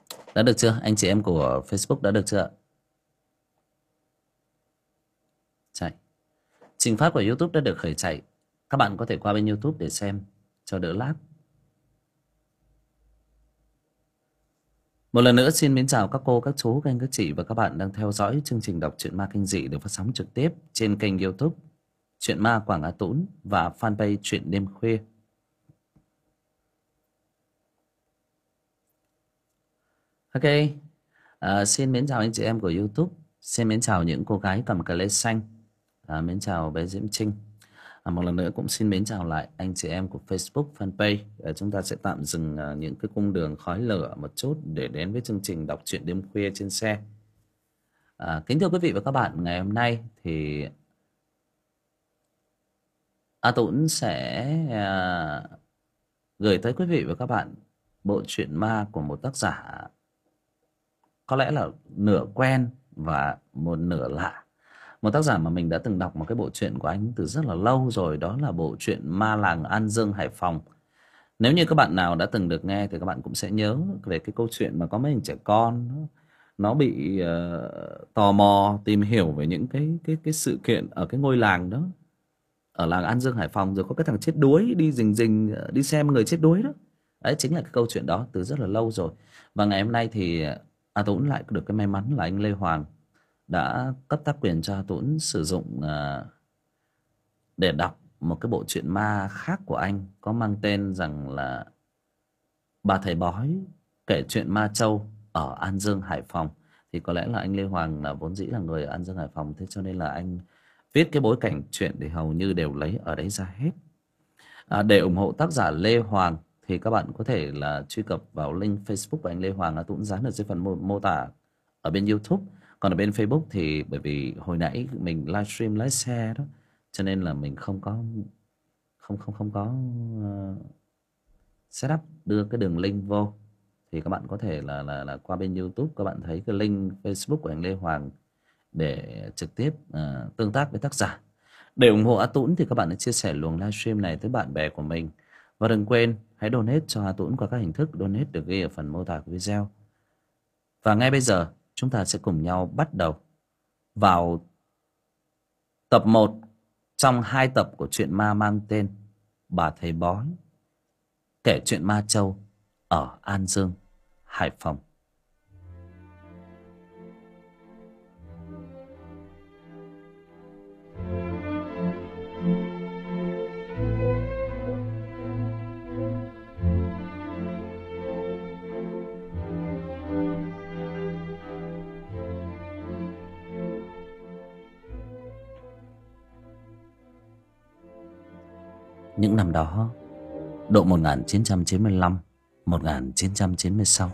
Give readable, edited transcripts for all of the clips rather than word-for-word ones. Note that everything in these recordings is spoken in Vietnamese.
Đã được chưa? Anh chị em của Facebook đã được chưa ạ? Chạy. Trình phát của YouTube đã được khởi chạy. Các bạn có thể qua bên YouTube để xem cho đỡ lát. Một lần nữa xin mến chào các cô, các chú, các anh, các chị và các bạn đang theo dõi chương trình đọc truyện ma kinh dị được phát sóng trực tiếp trên kênh YouTube Truyện Ma Quảng Á Tũng và fanpage Truyện Đêm Khuya. Ok, xin mến chào anh chị em của YouTube. Xin mến chào những cô gái cầm cà lê xanh. Mến chào bé Diễm Trinh. Một lần nữa cũng xin mến chào lại anh chị em của Facebook fanpage. Chúng ta sẽ tạm dừng những cái cung đường khói lửa một chút để đến với chương trình đọc truyện đêm khuya trên xe. Kính thưa quý vị và các bạn, ngày hôm nay thì A Tũng sẽ gửi tới quý vị và các bạn bộ truyện ma của một tác giả có lẽ là nửa quen và một nửa lạ. Một tác giả mà mình đã từng đọc một cái bộ truyện của anh từ rất là lâu rồi. Đó là bộ truyện Ma Làng An Dương, Hải Phòng. Nếu như các bạn nào đã từng được nghe thì các bạn cũng sẽ nhớ về cái câu chuyện mà có mấy thằng trẻ con nó bị tò mò tìm hiểu về những cái sự kiện ở cái ngôi làng đó, ở làng An Dương, Hải Phòng. Rồi có cái thằng chết đuối đi rình rình đi xem người chết đuối đó. Đấy chính là cái câu chuyện đó từ rất là lâu rồi. Và ngày hôm nay thì A Tũng lại được cái may mắn là anh Lê Hoàng đã cấp tác quyền cho A Tũng sử dụng để đọc một cái bộ truyện ma khác của anh, có mang tên rằng là Bà Thầy Bói kể chuyện ma châu ở An Dương, Hải Phòng. Thì có lẽ là anh Lê Hoàng là vốn dĩ là người ở An Dương, Hải Phòng, thế cho nên là anh viết cái bối cảnh chuyện thì hầu như đều lấy ở đấy ra hết. Để ủng hộ tác giả Lê Hoàng thì các bạn có thể là truy cập vào link Facebook của anh Lê Hoàng. Tôi cũng dán ở dưới phần mô tả ở bên YouTube. Còn ở bên Facebook thì bởi vì hồi nãy mình livestream lái xe đó, cho nên là mình không có setup đưa cái đường link vô. Thì các bạn có thể là qua bên YouTube, các bạn thấy cái link Facebook của anh Lê Hoàng để trực tiếp tương tác với tác giả. Để ủng hộ A Tũng thì các bạn hãy chia sẻ luồng livestream này tới bạn bè của mình. Và đừng quên hãy donate cho A Tũng qua các hình thức donate được ghi ở phần mô tả của video. Và ngay bây giờ chúng ta sẽ cùng nhau bắt đầu vào tập 1 trong 2 tập của truyện ma mang tên Bà Thầy Bói kể chuyện ma châu ở An Dương, Hải Phòng. Những năm đó, độ 1995, 1996,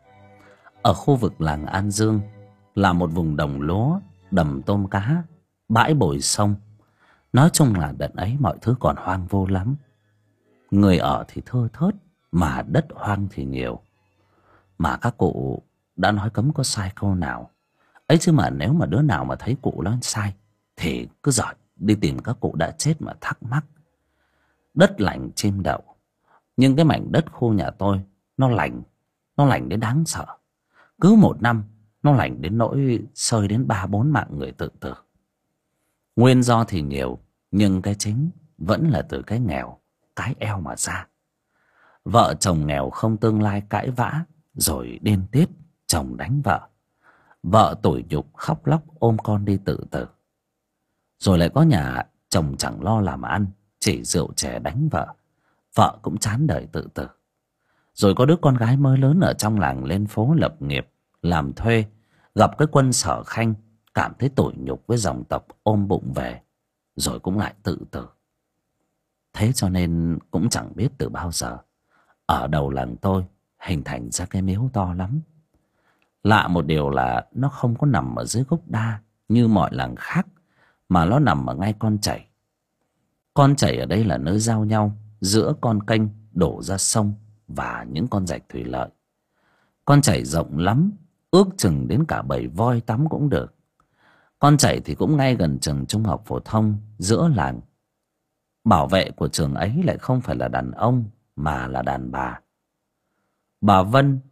ở khu vực làng An Dương là một vùng đồng lúa, đầm tôm cá, bãi bồi sông. Nói chung là đợt ấy mọi thứ còn hoang vu lắm. Người ở thì thưa thớt, mà đất hoang thì nhiều. Mà các cụ đã nói cấm có sai câu nào. Ấy chứ mà nếu mà đứa nào mà thấy cụ nói sai thì cứ giỏi đi tìm các cụ đã chết mà thắc mắc. Đất lành chim đậu, nhưng cái mảnh đất khu nhà tôi nó lành đến đáng sợ. Cứ một năm nó lành đến nỗi sơi đến 3-4 mạng người tự tử. Nguyên do thì nhiều, nhưng cái chính vẫn là từ cái nghèo, cái eo mà ra. Vợ chồng nghèo không tương lai cãi vã, rồi điên tiết chồng đánh vợ. Vợ tủi nhục khóc lóc ôm con đi tự tử. Rồi lại có nhà chồng chẳng lo làm ăn, chỉ rượu chè đánh vợ. Vợ cũng chán đời tự tử. Rồi có đứa con gái mới lớn ở trong làng lên phố lập nghiệp, làm thuê, gặp cái quân Sở Khanh, cảm thấy tủi nhục với dòng tộc, ôm bụng về, rồi cũng lại tự tử. Thế cho nên cũng chẳng biết từ bao giờ ở đầu làng tôi hình thành ra cái miếu to lắm. Lạ một điều là nó không có nằm ở dưới gốc đa như mọi làng khác, mà nó nằm ở ngay con chảy. Con chảy ở đây là nơi giao nhau giữa con kênh đổ ra sông và những con rạch thủy lợi. Con chảy rộng lắm, ước chừng đến cả bầy voi tắm cũng được. Con chảy thì cũng ngay gần trường trung học phổ thông giữa làng. Bảo vệ của trường ấy lại không phải là đàn ông mà là đàn bà. Bà Vân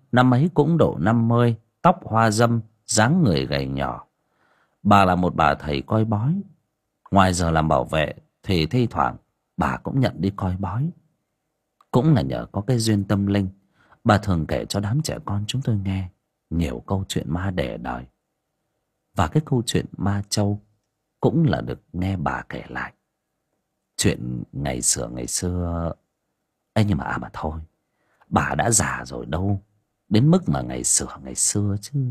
năm ấy cũng độ 50, tóc hoa râm, dáng người gầy nhỏ. Bà là một bà thầy coi bói. Ngoài giờ làm bảo vệ thì thi thoảng bà cũng nhận đi coi bói. Cũng là nhờ có cái duyên tâm linh, bà thường kể cho đám trẻ con chúng tôi nghe nhiều câu chuyện ma để đời. Và cái câu chuyện ma châu cũng là được nghe bà kể lại. Chuyện ngày xưa ấy, nhưng mà thôi, bà đã già rồi đâu đến mức mà ngày xưa chứ.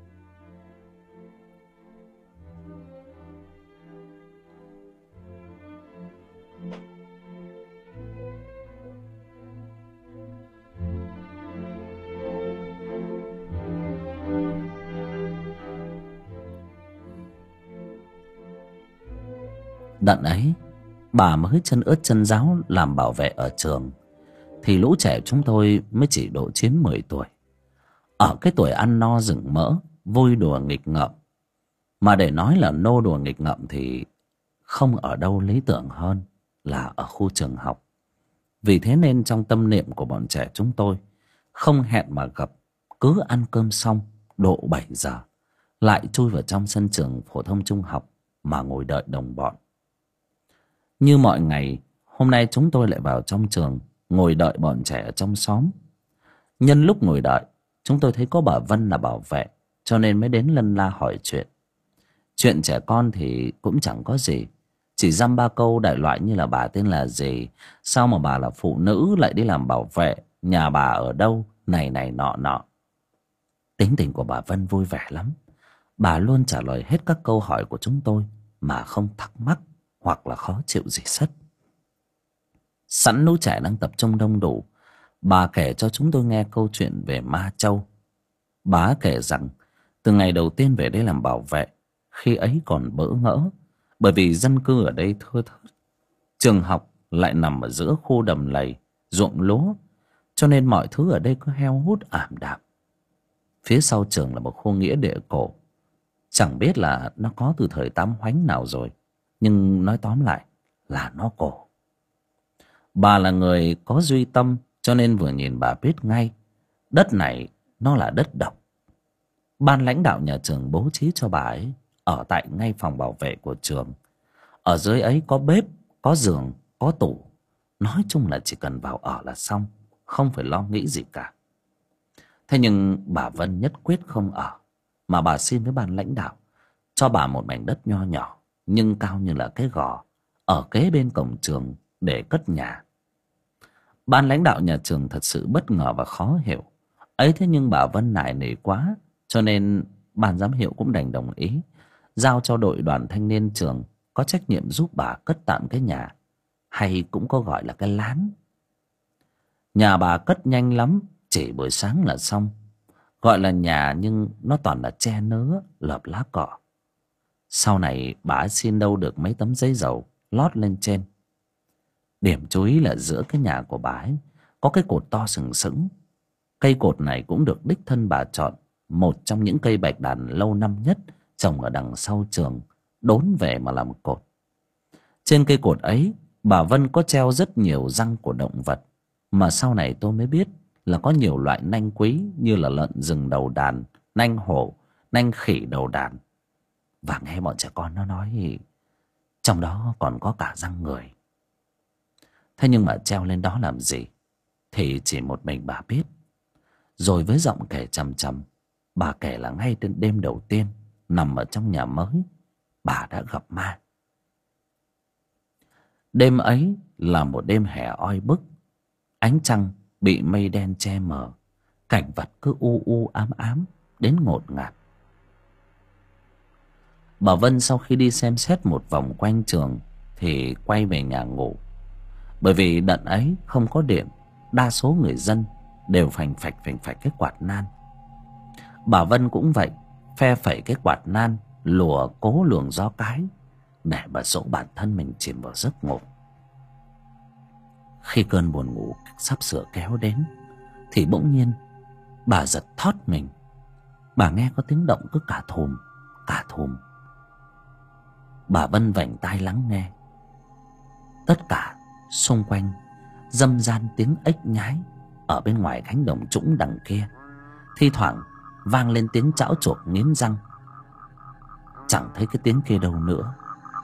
Đợt ấy bà mới chân ướt chân ráo làm bảo vệ ở trường, thì lũ trẻ chúng tôi mới chỉ độ 9-10 tuổi. Ở cái tuổi ăn no rừng mỡ, vui đùa nghịch ngợm. Mà để nói là nô đùa nghịch ngợm thì không ở đâu lý tưởng hơn là ở khu trường học. Vì thế nên trong tâm niệm của bọn trẻ chúng tôi, không hẹn mà gặp, cứ ăn cơm xong độ 7 giờ lại chui vào trong sân trường phổ thông trung học mà ngồi đợi đồng bọn. Như mọi ngày, hôm nay chúng tôi lại vào trong trường ngồi đợi bọn trẻ ở trong xóm. Nhân lúc ngồi đợi, chúng tôi thấy có bà Vân là bảo vệ, cho nên mới đến lân la hỏi chuyện. Chuyện trẻ con thì cũng chẳng có gì, chỉ dăm ba câu đại loại như là bà tên là gì, sao mà bà là phụ nữ lại đi làm bảo vệ, nhà bà ở đâu, này này nọ nọ. Tính tình của bà Vân vui vẻ lắm. Bà luôn trả lời hết các câu hỏi của chúng tôi mà không thắc mắc hoặc là khó chịu gì sất. Sẵn lũ trẻ đang tập trung đông đủ, bà kể cho chúng tôi nghe câu chuyện về ma châu. Bà kể rằng từ ngày đầu tiên về đây làm bảo vệ, khi ấy còn bỡ ngỡ, bởi vì dân cư ở đây thưa thớt, trường học lại nằm ở giữa khu đầm lầy, ruộng lúa, cho nên mọi thứ ở đây cứ heo hút ảm đạm. Phía sau trường là một khu nghĩa địa cổ, chẳng biết là nó có từ thời Tám Hoánh nào rồi, nhưng nói tóm lại là nó cổ. Bà là người có duy tâm, cho nên vừa nhìn bà biết ngay đất này nó là đất độc. Ban lãnh đạo nhà trường bố trí cho bà ấy ở tại ngay phòng bảo vệ của trường. Ở dưới ấy có bếp, có giường, có tủ. Nói chung là chỉ cần vào ở là xong, không phải lo nghĩ gì cả. Thế nhưng bà Vân nhất quyết không ở, mà bà xin với ban lãnh đạo cho bà một mảnh đất nho nhỏ nhưng cao như là cái gò ở kế bên cổng trường để cất nhà. Ban lãnh đạo nhà trường thật sự bất ngờ và khó hiểu ấy, thế nhưng bà Vân nài nỉ quá, cho nên ban giám hiệu cũng đành đồng ý, giao cho đội đoàn thanh niên trường có trách nhiệm giúp bà cất tạm cái nhà, hay cũng có gọi là cái lán. Nhà bà cất nhanh lắm, chỉ buổi sáng là xong. Gọi là nhà nhưng nó toàn là tre nứa, lợp lá cỏ. Sau này bà xin đâu được mấy tấm giấy dầu lót lên trên. Điểm chú ý là giữa cái nhà của bà ấy có cái cột to sừng sững. Cây cột này cũng được đích thân bà chọn, một trong những cây bạch đàn lâu năm nhất trồng ở đằng sau trường, đốn về mà làm cột. Trên cây cột ấy, bà Vân có treo rất nhiều răng của động vật, mà sau này tôi mới biết là có nhiều loại nanh quý như là lợn rừng đầu đàn, nanh hổ, nanh khỉ đầu đàn. Và nghe bọn trẻ con nó nói trong đó còn có cả răng người. Thế nhưng mà treo lên đó làm gì thì chỉ một mình bà biết. Rồi với giọng kể trầm trầm, bà kể là ngay đến đêm đầu tiên nằm ở trong nhà mới, bà đã gặp ma. Đêm ấy là một đêm hè oi bức, ánh trăng bị mây đen che mờ, cảnh vật cứ u u ám ám đến ngột ngạt. Bà Vân sau khi đi xem xét một vòng quanh trường thì quay về nhà ngủ. Bởi vì đợt ấy không có điện, đa số người dân đều phành phạch cái quạt nan. Bà Vân cũng vậy, phe phẩy cái quạt nan, lùa cố luồng gió cái để mà dỗ bản thân mình chìm vào giấc ngủ. Khi cơn buồn ngủ sắp sửa kéo đến thì bỗng nhiên bà giật thót mình. Bà nghe có tiếng động cứ cả thùm cả thùm. Bà Vân vành tai lắng nghe. Tất cả xung quanh râm ran tiếng ếch nhái ở bên ngoài cánh đồng trũng đằng kia. Thi thoảng vang lên tiếng chảo chuột nghiến răng. Chẳng thấy cái tiếng kia đâu nữa.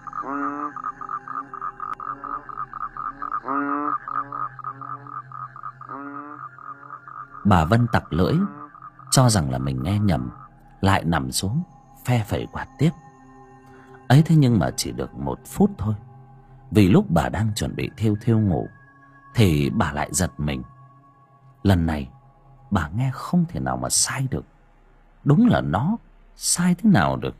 Bà Vân tặc lưỡi, cho rằng là mình nghe nhầm, lại nằm xuống phe phẩy quạt tiếp. Ấy thế nhưng mà chỉ được 1 phút thôi. Vì lúc bà đang chuẩn bị thêu thêu ngủ thì bà lại giật mình. Lần này bà nghe không thể nào mà sai được. Đúng là nó, sai thế nào được.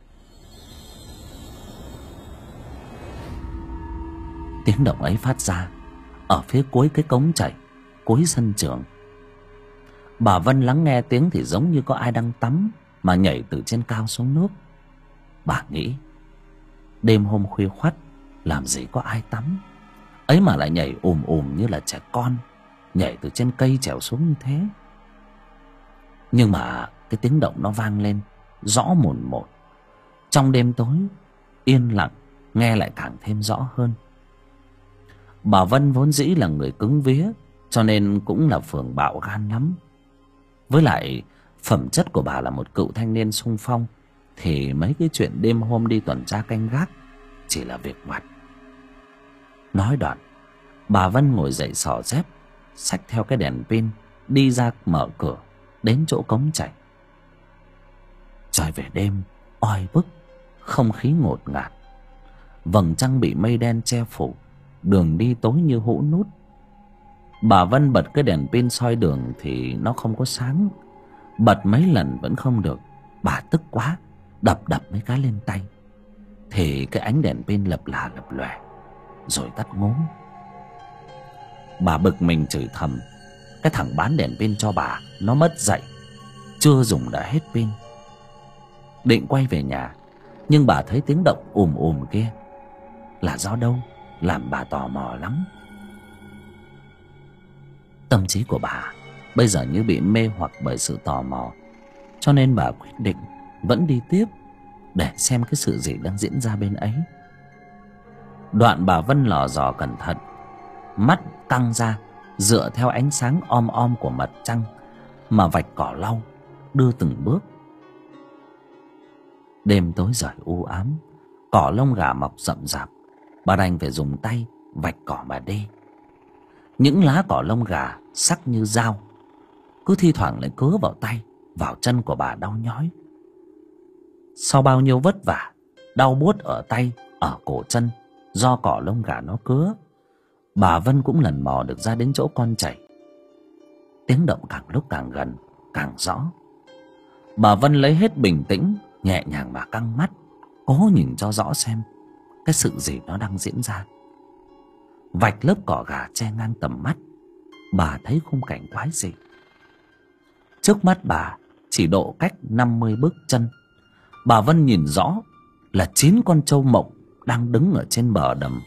Tiếng động ấy phát ra ở phía cuối cái cống chảy, cuối sân trường. Bà Vân lắng nghe tiếng thì giống như có ai đang tắm mà nhảy từ trên cao xuống nước. Bà nghĩ đêm hôm khuya khoắt làm gì có ai tắm, ấy mà lại nhảy như là trẻ con nhảy từ trên cây trèo xuống như thế. Nhưng mà cái tiếng động nó vang lên rõ mồn một. Trong đêm tối yên lặng nghe lại càng thêm rõ hơn. Bà Vân vốn dĩ là người cứng vía, cho nên cũng là phường bạo gan lắm. Với lại phẩm chất của bà là một cựu thanh niên xung phong, thì mấy cái chuyện đêm hôm đi tuần tra canh gác chỉ là việc vặt. Nói đoạn, bà Vân ngồi dậy xỏ dép, xách theo cái đèn pin đi ra mở cửa đến chỗ cống chảy. Trời về đêm oi bức, không khí ngột ngạt, vầng trăng bị mây đen che phủ, đường đi tối như hũ nút. Bà Vân bật cái đèn pin soi đường thì nó không có sáng, bật mấy lần vẫn không được. Bà tức quá, đập mấy cái lên tay, thì cái ánh đèn pin lập lòe rồi tắt ngốm. Bà bực mình chửi thầm, cái thằng bán đèn pin cho bà nó mất dạy, chưa dùng đã hết pin. Định quay về nhà, nhưng bà thấy tiếng động kia là do đâu làm bà tò mò lắm. Tâm trí của bà bây giờ như bị mê hoặc bởi sự tò mò, cho nên bà quyết định vẫn đi tiếp để xem cái sự gì đang diễn ra bên ấy. Đoạn bà Vân lò dò cẩn thận, mắt căng ra dựa theo ánh sáng om của mặt trăng mà vạch cỏ lau, đưa từng bước. Đêm tối rời u ám, cỏ lông gà mọc rậm rạp, bà đành phải dùng tay vạch cỏ mà đi. Những lá cỏ lông gà sắc như dao, cứ thi thoảng lại cứa vào tay, vào chân của bà đau nhói. Sau bao nhiêu vất vả, đau buốt ở tay, ở cổ chân do cỏ lông gà nó cứa, bà Vân cũng lần mò được ra đến chỗ con chảy. Tiếng động càng lúc càng gần, càng rõ. Bà Vân lấy hết bình tĩnh, nhẹ nhàng mà căng mắt, cố nhìn cho rõ xem cái sự gì nó đang diễn ra. Vạch lớp cỏ gà che ngang tầm mắt, bà thấy khung cảnh quái dị. Trước mắt bà chỉ độ cách 50 bước chân, bà Vân nhìn rõ là 9 con trâu mộng đang đứng ở trên bờ đầm.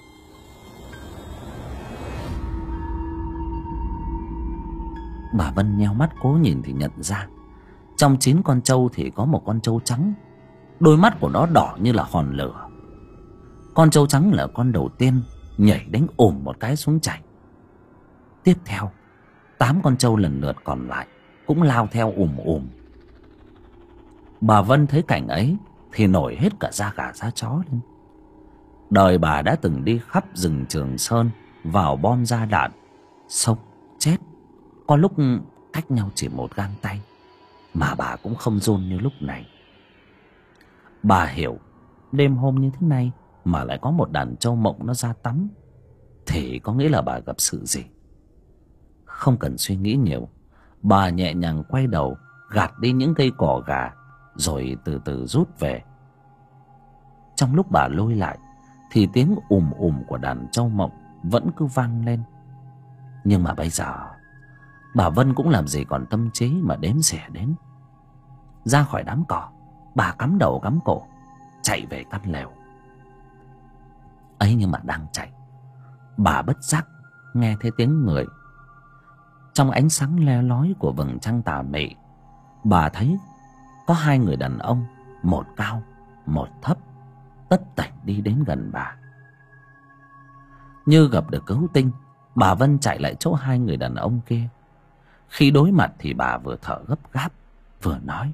Bà Vân nheo mắt cố nhìn thì nhận ra trong 9 con trâu thì có một con trâu trắng, đôi mắt của nó đỏ như là hòn lửa. Con trâu trắng là con đầu tiên nhảy đánh một cái xuống chảy. Tiếp theo 8 con trâu lần lượt còn lại cũng lao theo ùm. Bà Vân thấy cảnh ấy thì nổi hết cả da gà da chó lên. Đời bà đã từng đi khắp rừng Trường Sơn, vào bom ra đạn, sống chết, có lúc cách nhau chỉ một gang tay, mà bà cũng không run như lúc này. Bà hiểu đêm hôm như thế này mà lại có một đàn trâu mộng nó ra tắm, thì có nghĩa là bà gặp sự gì. Không cần suy nghĩ nhiều, bà nhẹ nhàng quay đầu gạt đi những cây cỏ gà, rồi từ từ rút về. Trong lúc bà lôi lại thì tiếng của đàn trâu mộng vẫn cứ vang lên. Nhưng mà bây giờ bà Vân cũng làm gì còn tâm trí mà đếm xỉa đến. Ra khỏi đám cỏ, bà cắm đầu cắm cổ chạy về căn lều. Ấy nhưng mà đang chạy, bà bất giác nghe thấy tiếng người. Trong ánh sáng le lói của vầng trăng tà mị, bà thấy có 2 người đàn ông, một cao một thấp, tất tạch đi đến gần bà. Như gặp được cứu tinh, bà Vân chạy lại chỗ 2 người đàn ông kia. Khi đối mặt thì bà vừa thở gấp gáp, vừa nói: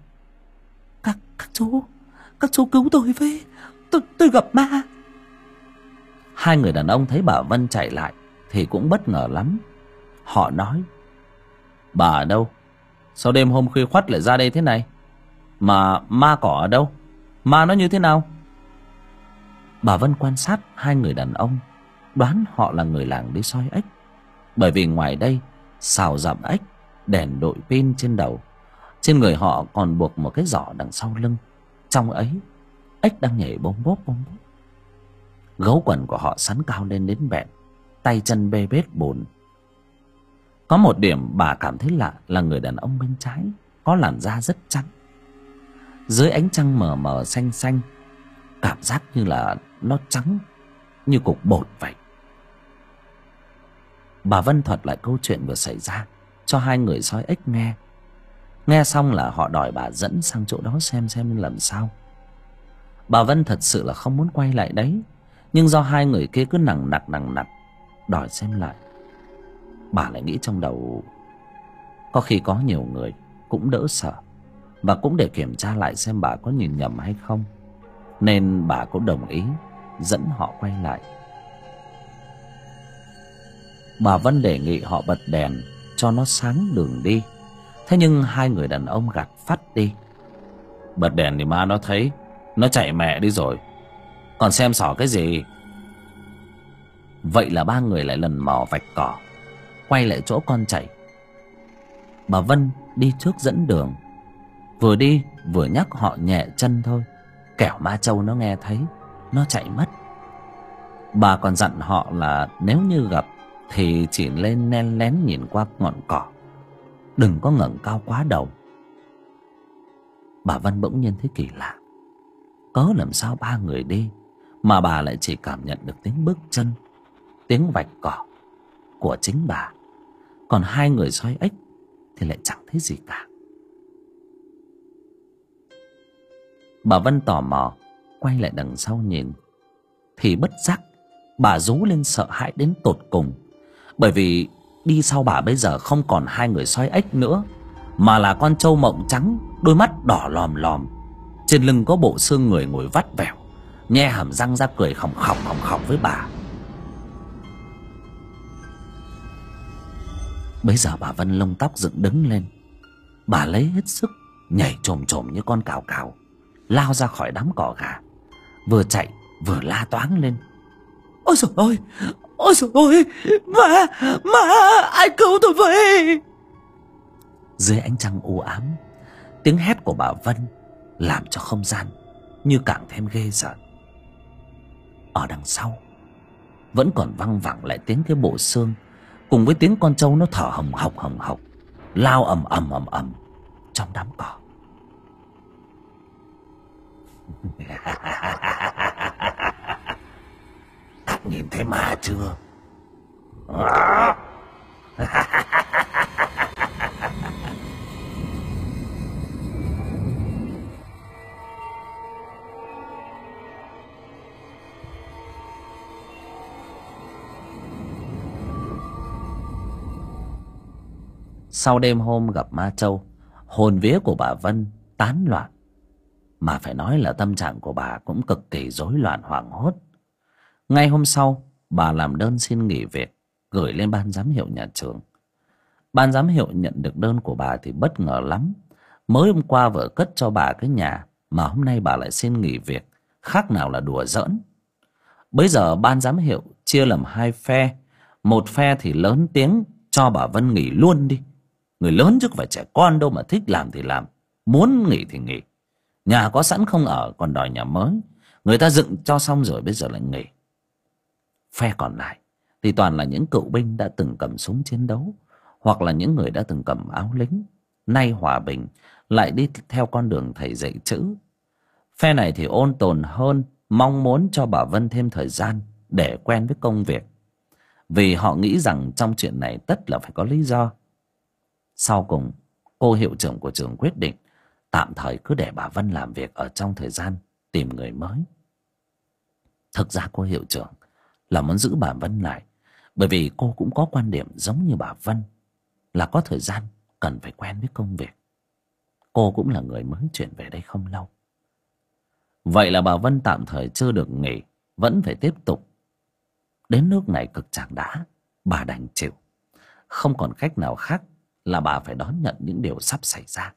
Các chú cứu tôi với, tôi gặp ma. Hai người đàn ông thấy bà Vân chạy lại thì cũng bất ngờ lắm. Họ nói: Bà ở đâu? Sao đêm hôm khuya khoắt lại ra đây thế này? Mà ma cỏ ở đâu? Ma nó như thế nào? Bà Vân quan sát hai người đàn ông, đoán họ là người làng đi soi ếch. Bởi vì ngoài đây xào rậm ếch, đèn đội pin trên đầu, trên người họ còn buộc một cái giỏ đằng sau lưng. Trong ấy ếch đang nhảy bôm bốp bôm bốp. Gấu quần của họ sắn cao lên đến bẹn, tay chân bê bết bùn. Có một điểm bà cảm thấy lạ là người đàn ông bên trái có làn da rất trắng. Dưới ánh trăng mờ mờ xanh xanh, cảm giác như là nó trắng như cục bột vậy. Bà Vân thuật lại câu chuyện vừa xảy ra cho hai người soi ếch nghe. Nghe xong là họ đòi bà dẫn sang chỗ đó xem làm sao. Bà Vân thật sự là không muốn quay lại đấy, nhưng do hai người kia cứ nằng nặc đòi xem lại, bà lại nghĩ trong đầu có khi có nhiều người cũng đỡ sợ, và cũng để kiểm tra lại xem bà có nhìn nhầm hay không, nên bà cũng đồng ý dẫn họ quay lại. Bà Vân đề nghị họ bật đèn cho nó sáng đường đi. Thế nhưng hai người đàn ông gạt phắt đi: Bật đèn thì ma nó thấy, nó chạy mẹ đi rồi, còn xem xỏ cái gì. Vậy là ba người lại lần mò vạch cỏ, quay lại chỗ con chảy. Bà Vân đi trước dẫn đường, vừa đi vừa nhắc họ nhẹ chân thôi, kẻo ma trâu nó nghe thấy nó chạy mất. Bà còn dặn họ là nếu như gặp thì chỉ lên len lén nhìn qua ngọn cỏ, đừng có ngẩng cao quá đầu. Bà Vân bỗng nhiên thấy kỳ lạ, cớ làm sao ba người đi mà bà lại chỉ cảm nhận được tiếng bước chân, tiếng vạch cỏ của chính bà, còn hai người soi ếch thì lại chẳng thấy gì cả. Bà Vân tò mò quay lại đằng sau nhìn, thì bất giác bà rú lên sợ hãi đến tột cùng. Bởi vì đi sau bà bây giờ không còn hai người soi ếch nữa, mà là con trâu mộng trắng, đôi mắt đỏ lòm lòm, trên lưng có bộ xương người ngồi vắt vẻo, nhe hàm răng ra cười khòng khòng với bà. Bây giờ bà Vân lông tóc dựng đứng lên, bà lấy hết sức nhảy chồm chồm như con cào cào, lao ra khỏi đám cỏ gà, vừa chạy vừa la toáng lên: Ôi trời ơi, ôi trời ơi, ma, ai cứu tôi với. Dưới ánh trăng u ám, tiếng hét của bà Vân làm cho không gian như càng thêm ghê rợn. Ở đằng sau vẫn còn văng vẳng lại tiếng cái bộ xương, cùng với tiếng con trâu nó thở hồng hộc lao ầm ầm trong đám cỏ. Các nhìn thấy ma chưa? Sau đêm hôm gặp ma trâu, hồn vía của bà Vân tán loạn, mà phải nói là tâm trạng của bà cũng cực kỳ rối loạn hoảng hốt. Ngay hôm sau, bà làm đơn xin nghỉ việc, gửi lên ban giám hiệu nhà trường. Ban giám hiệu nhận được đơn của bà thì bất ngờ lắm. Mới hôm qua vợ cất cho bà cái nhà, mà hôm nay bà lại xin nghỉ việc, khác nào là đùa giỡn. Bây giờ ban giám hiệu chia làm hai phe. Một phe thì lớn tiếng cho bà Vân nghỉ luôn đi. Người lớn chứ không phải trẻ con đâu mà thích làm thì làm, muốn nghỉ thì nghỉ. Nhà có sẵn không ở còn đòi nhà mới, người ta dựng cho xong rồi bây giờ lại nghỉ. Phe còn lại thì toàn là những cựu binh đã từng cầm súng chiến đấu, hoặc là những người đã từng cầm áo lính, nay hòa bình lại đi theo con đường thầy dạy chữ. Phe này thì ôn tồn hơn, mong muốn cho bà Vân thêm thời gian để quen với công việc, vì họ nghĩ rằng trong chuyện này tất là phải có lý do. Sau cùng, cô hiệu trưởng của trường quyết định tạm thời cứ để bà Vân làm việc ở trong thời gian tìm người mới. Thực ra cô hiệu trưởng là muốn giữ bà Vân lại, bởi vì cô cũng có quan điểm giống như bà Vân, là có thời gian cần phải quen với công việc. Cô cũng là người mới chuyển về đây không lâu. Vậy là bà Vân tạm thời chưa được nghỉ, vẫn phải tiếp tục. Đến nước này cực chẳng đã, bà đành chịu. Không còn cách nào khác là bà phải đón nhận những điều sắp xảy ra.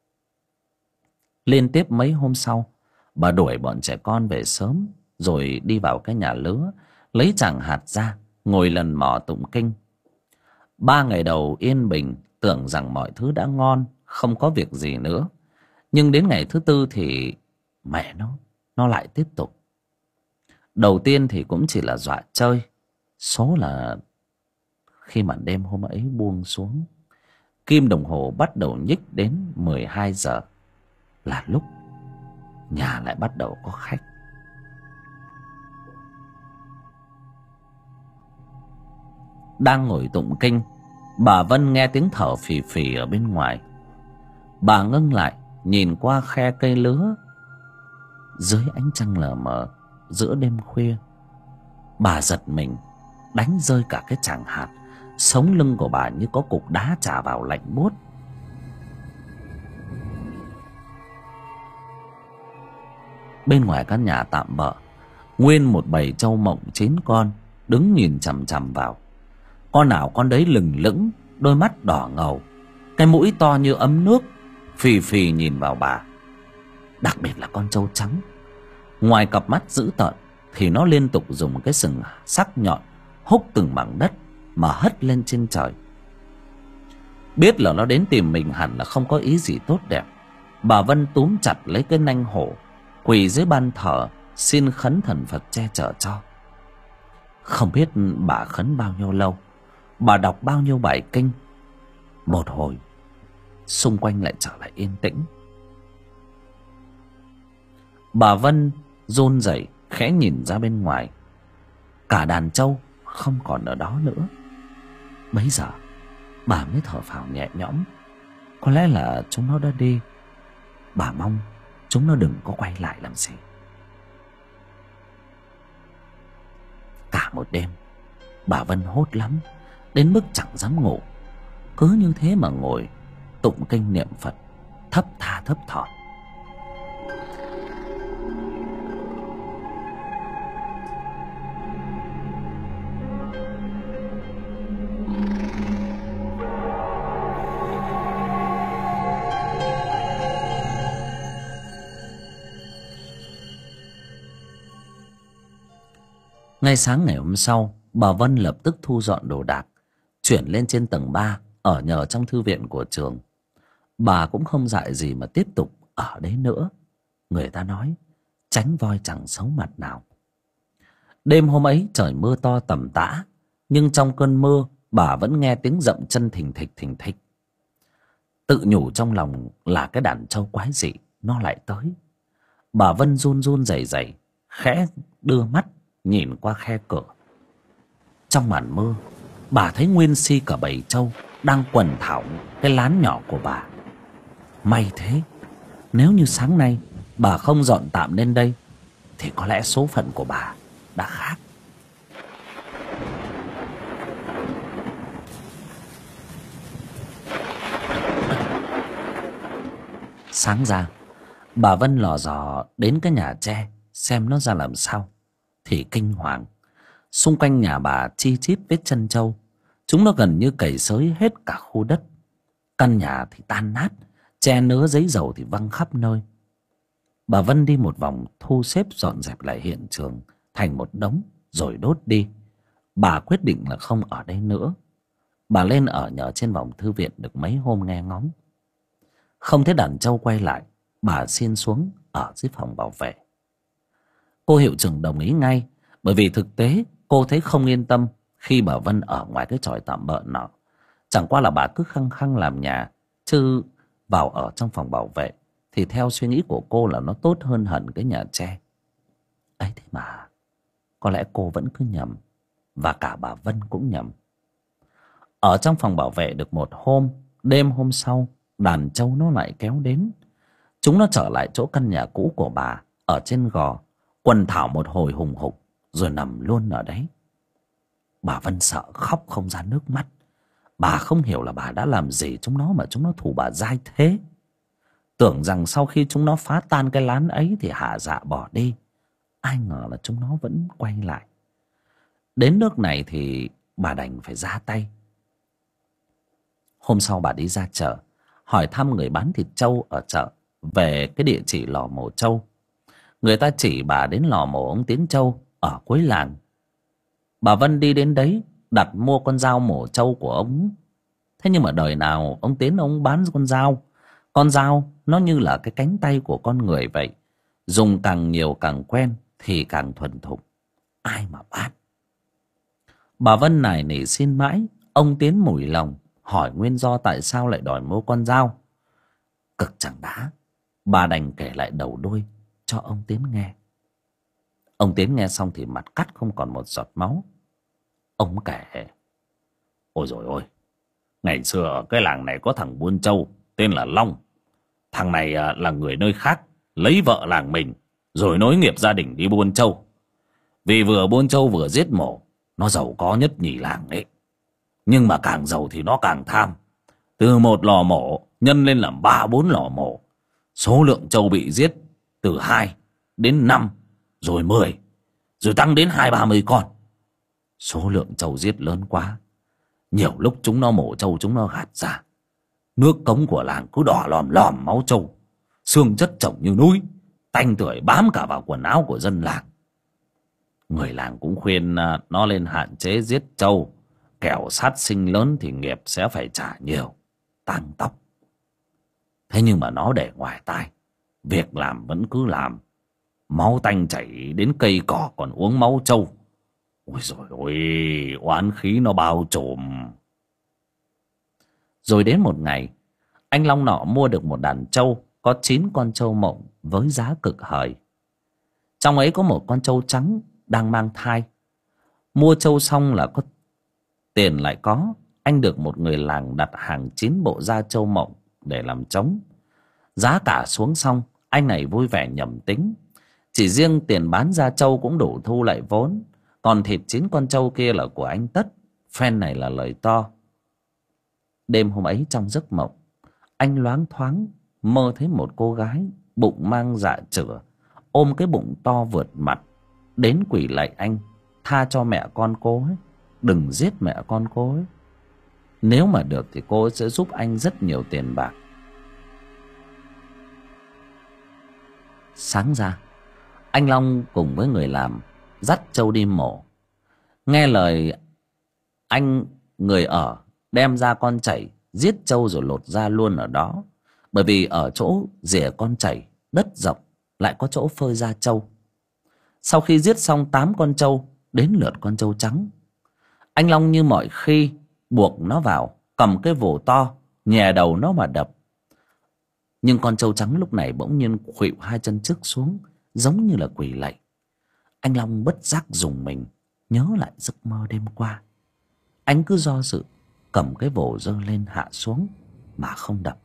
Liên tiếp mấy hôm sau, bà đuổi bọn trẻ con về sớm, rồi đi vào cái nhà lứa, lấy tràng hạt ra, ngồi lần mò tụng kinh. 3 ngày đầu yên bình, tưởng rằng mọi thứ đã ngon, không có việc gì nữa. Nhưng đến ngày thứ 4 thì mẹ nó lại tiếp tục. Đầu tiên thì cũng chỉ là dọa chơi. Số là khi màn đêm hôm ấy buông xuống, kim đồng hồ bắt đầu nhích đến 12 giờ là lúc nhà lại bắt đầu có khách. Đang ngồi tụng kinh, bà Vân nghe tiếng thở phì phì ở bên ngoài. Bà ngưng lại, nhìn qua khe cây lứa. Dưới ánh trăng lờ mờ giữa đêm khuya, bà giật mình, đánh rơi cả cái tràng hạt. Sống lưng của bà như có cục đá chà vào lạnh buốt. Bên ngoài căn nhà tạm bợ, nguyên một bầy trâu mộng 9 con đứng nhìn chằm chằm vào. Con nào con đấy lừng lững, đôi mắt đỏ ngầu, cái mũi to như ấm nước, phì phì nhìn vào bà. Đặc biệt là con trâu trắng, ngoài cặp mắt dữ tợn thì nó liên tục dùng cái sừng sắc nhọn húc từng mảng đất mà hất lên trên trời. Biết là nó đến tìm mình hẳn là không có ý gì tốt đẹp. Bà Vân túm chặt lấy cái nanh hổ, quỳ dưới ban thờ xin khấn thần Phật che chở cho. Không biết bà khấn bao nhiêu lâu, bà đọc bao nhiêu bài kinh. Một hồi xung quanh lại trở lại yên tĩnh. Bà Vân run rẩy khẽ nhìn ra bên ngoài. Cả đàn trâu không còn ở đó nữa. Bấy giờ bà mới thở phào nhẹ nhõm. Có lẽ là chúng nó đã đi. Bà mong chúng nó đừng có quay lại làm gì. Cả một đêm bà Vân hốt lắm, đến mức chẳng dám ngủ. Cứ như thế mà ngồi tụng kinh niệm Phật, thấp tha thấp thỏm. Ngay sáng ngày hôm sau, bà Vân lập tức thu dọn đồ đạc, chuyển lên trên tầng 3 ở nhờ trong thư viện của trường. Bà cũng không dại gì mà tiếp tục ở đấy nữa. Người ta nói tránh voi chẳng xấu mặt nào. Đêm hôm ấy trời mưa to tầm tã, nhưng trong cơn mưa bà vẫn nghe tiếng dậm chân thình thịch thình thịch. Tự nhủ trong lòng là cái đàn trâu quái dị nó lại tới. Bà Vân run run rẩy rẩy, khẽ đưa mắt nhìn qua khe cửa. Trong màn mưa, bà thấy nguyên si cả bầy trâu đang quần thảo cái lán nhỏ của bà. May thế, nếu như sáng nay bà không dọn tạm lên đây thì có lẽ số phận của bà đã khác. Sáng ra, bà Vân lò dò đến cái nhà tre xem nó ra làm sao thì kinh hoàng. Xung quanh nhà bà chi chít vết chân trâu. Chúng nó gần như cày xới hết cả khu đất. Căn nhà thì tan nát, tre nứa giấy dầu thì văng khắp nơi. Bà Vân đi một vòng thu xếp dọn dẹp lại hiện trường thành một đống rồi đốt đi. Bà quyết định là không ở đây nữa. Bà lên ở nhờ trên vòng thư viện được mấy hôm nghe ngóng. Không thấy đàn trâu quay lại, bà xin xuống ở dưới phòng bảo vệ. Cô hiệu trưởng đồng ý ngay, bởi vì thực tế cô thấy không yên tâm khi bà Vân ở ngoài cái chòi tạm bợ nọ. Chẳng qua là bà cứ khăng khăng làm nhà, chứ vào ở trong phòng bảo vệ thì theo suy nghĩ của cô là nó tốt hơn hẳn cái nhà tre. Ấy thế mà có lẽ cô vẫn cứ nhầm, và cả bà Vân cũng nhầm. Ở trong phòng bảo vệ được một hôm, đêm hôm sau đàn trâu nó lại kéo đến. Chúng nó trở lại chỗ căn nhà cũ của bà ở trên gò, quần thảo một hồi hùng hục rồi nằm luôn ở đấy. Bà Vân sợ khóc không ra nước mắt. Bà không hiểu là bà đã làm gì chúng nó mà chúng nó thù bà dai thế. Tưởng rằng sau khi chúng nó phá tan cái lán ấy thì hạ dạ bỏ đi. Ai ngờ là chúng nó vẫn quay lại. Đến nước này thì bà đành phải ra tay. Hôm sau bà đi ra chợ, hỏi thăm người bán thịt trâu ở chợ về cái địa chỉ lò mổ trâu. Người ta chỉ bà đến lò mổ ông Tiến Trâu ở cuối làng. Bà Vân đi đến đấy đặt mua con dao mổ trâu của ông. Thế nhưng mà đời nào ông Tiến ông bán con dao. Con dao nó như là cái cánh tay của con người vậy. Dùng càng nhiều càng quen thì càng thuần thục. Ai mà bắt. Bà Vân nài nỉ xin mãi. Ông Tiến mủi lòng hỏi nguyên do tại sao lại đòi mua con dao. Cực chẳng đã, bà đành kể lại đầu đuôi cho ông Tiến nghe. Ông Tiến nghe xong thì mặt cắt không còn một giọt máu. Ông kể: ôi dồi ôi, ngày xưa ở cái làng này có thằng buôn trâu tên là Long. Thằng này là người nơi khác, lấy vợ làng mình rồi nối nghiệp gia đình đi buôn trâu. Vì vừa buôn trâu vừa giết mổ, nó giàu có nhất nhì làng ấy. Nhưng mà càng giàu thì nó càng tham. Từ một lò mổ nhân lên làm 3-4 lò mổ. Số lượng trâu bị giết từ 2 đến 5, rồi 10, rồi tăng đến 20-30 con. Số lượng trâu giết lớn quá. Nhiều lúc chúng nó mổ trâu chúng nó gạt ra. Nước cống của làng cứ đỏ lòm lòm máu trâu. Xương chất chồng như núi. Tanh tưởi bám cả vào quần áo của dân làng. Người làng cũng khuyên nó lên hạn chế giết trâu. Kẻo sát sinh lớn thì nghiệp sẽ phải trả nhiều, tang tóc. Thế nhưng mà nó để ngoài tai. Việc làm vẫn cứ làm. Máu tanh chảy đến cây cỏ còn uống máu trâu. Ôi dồi ôi, oán khí nó bao trùm. Rồi đến một ngày, anh Long nọ mua được một đàn trâu có 9 con trâu mộng với giá cực hời. Trong ấy có một con trâu trắng đang mang thai. Mua trâu xong là có tiền lại có. Anh được một người làng đặt hàng 9 bộ da trâu mộng để làm trống. Giá cả xuống xong, anh này vui vẻ nhẩm tính. Chỉ riêng tiền bán da trâu cũng đủ thu lại vốn. Còn thịt 9 con trâu kia là của anh Tất. Phen này là lời to. Đêm hôm ấy trong giấc mộng, anh loáng thoáng mơ thấy một cô gái bụng mang dạ chửa, ôm cái bụng to vượt mặt, đến quỳ lạy anh tha cho mẹ con cô ấy, đừng giết mẹ con cô ấy. Nếu mà được thì cô ấy sẽ giúp anh rất nhiều tiền bạc. Sáng ra, anh Long cùng với người làm dắt trâu đi mổ. Nghe lời anh, người ở đem ra con chảy giết trâu rồi lột da luôn ở đó. Bởi vì ở chỗ rỉa con chảy đất rộng, lại có chỗ phơi da trâu. Sau khi giết xong 8 con trâu, đến lượt con trâu trắng. Anh Long như mọi khi buộc nó vào, cầm cái vồ to nhè đầu nó mà đập. Nhưng con trâu trắng lúc này bỗng nhiên khuỵu 2 chân trước xuống, giống như là quỳ lạy. Anh Long bất giác rùng mình, nhớ lại giấc mơ đêm qua. Anh cứ do dự, cầm cái vồ giơ lên hạ xuống mà không đập.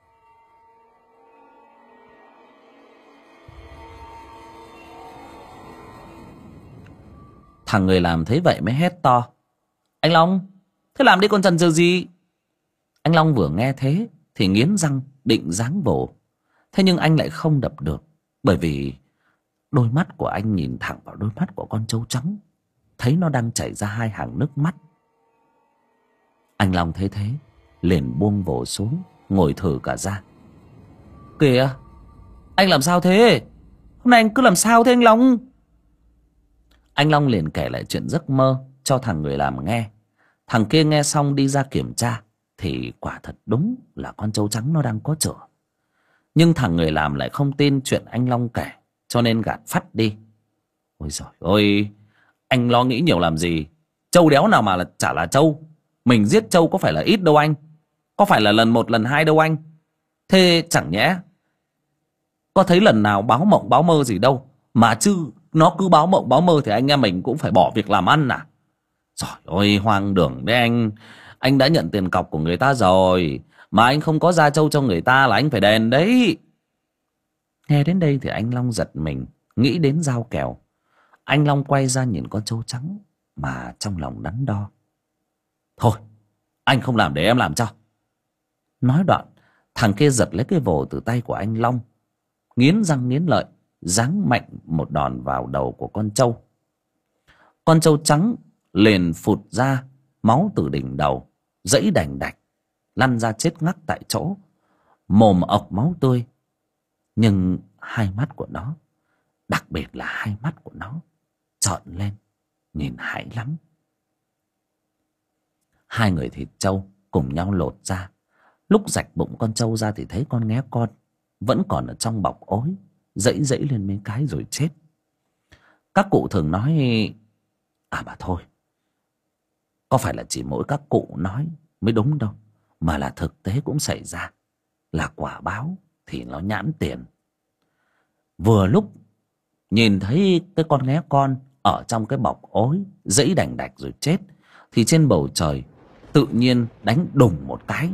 Thằng người làm thấy vậy mới hét to: anh Long, thế làm đi còn chần chừ gì? Anh Long vừa nghe thế thì nghiến răng định giáng vồ. Thế nhưng anh lại không đập được, bởi vì đôi mắt của anh nhìn thẳng vào đôi mắt của con trâu trắng, thấy nó đang chảy ra 2 hàng nước mắt. Anh Long thấy thế liền buông vồ xuống, ngồi thử cả ra. Kìa, anh làm sao thế? Hôm nay anh cứ làm sao thế anh Long? Anh Long liền kể lại chuyện giấc mơ cho thằng người làm nghe. Thằng kia nghe xong đi ra kiểm tra thì quả thật đúng là con trâu trắng nó đang có chửa. Nhưng thằng người làm lại không tin chuyện anh Long kể, cho nên gạt phắt đi. Ôi giời ơi, anh lo nghĩ nhiều làm gì? Trâu đéo nào mà chả là trâu. Mình giết trâu có phải là ít đâu anh. Có phải là lần 1 lần 2 đâu anh. Thế chẳng nhẽ có thấy lần nào báo mộng báo mơ gì đâu. Mà chứ nó cứ báo mộng báo mơ thì anh em mình cũng phải bỏ việc làm ăn à? Trời ơi, hoang đường đấy anh. Anh đã nhận tiền cọc của người ta rồi, mà anh không có da trâu cho người ta là anh phải đền đấy. Nghe đến đây thì anh Long giật mình, nghĩ đến dao kèo. Anh Long quay ra nhìn con trâu trắng mà trong lòng đắn đo. Thôi, anh không làm để em làm cho. Nói đoạn, Thằng kia giật lấy cái vồ từ tay của anh Long, nghiến răng nghiến lợi giáng mạnh một đòn vào đầu của con trâu. Con trâu trắng liền phụt ra máu từ đỉnh đầu, giãy đành đạch lăn ra chết ngắc tại chỗ, mồm ọc máu tươi. Nhưng hai mắt của nó, đặc biệt là hai mắt của nó, trợn lên nhìn hãi lắm. Hai người thịt trâu cùng nhau lột ra. Lúc rạch bụng con trâu ra thì thấy con nghé con vẫn còn ở trong bọc ối, giãy giãy lên mấy cái rồi chết. Các cụ thường nói, à mà thôi, có phải là chỉ mỗi các cụ nói mới đúng đâu, mà là thực tế cũng xảy ra. Là quả báo thì nó nhãn tiền. Vừa lúc nhìn thấy cái con nghé con ở trong cái bọc ối giãy đành đạch rồi chết, thì trên bầu trời tự nhiên đánh đùng một cái.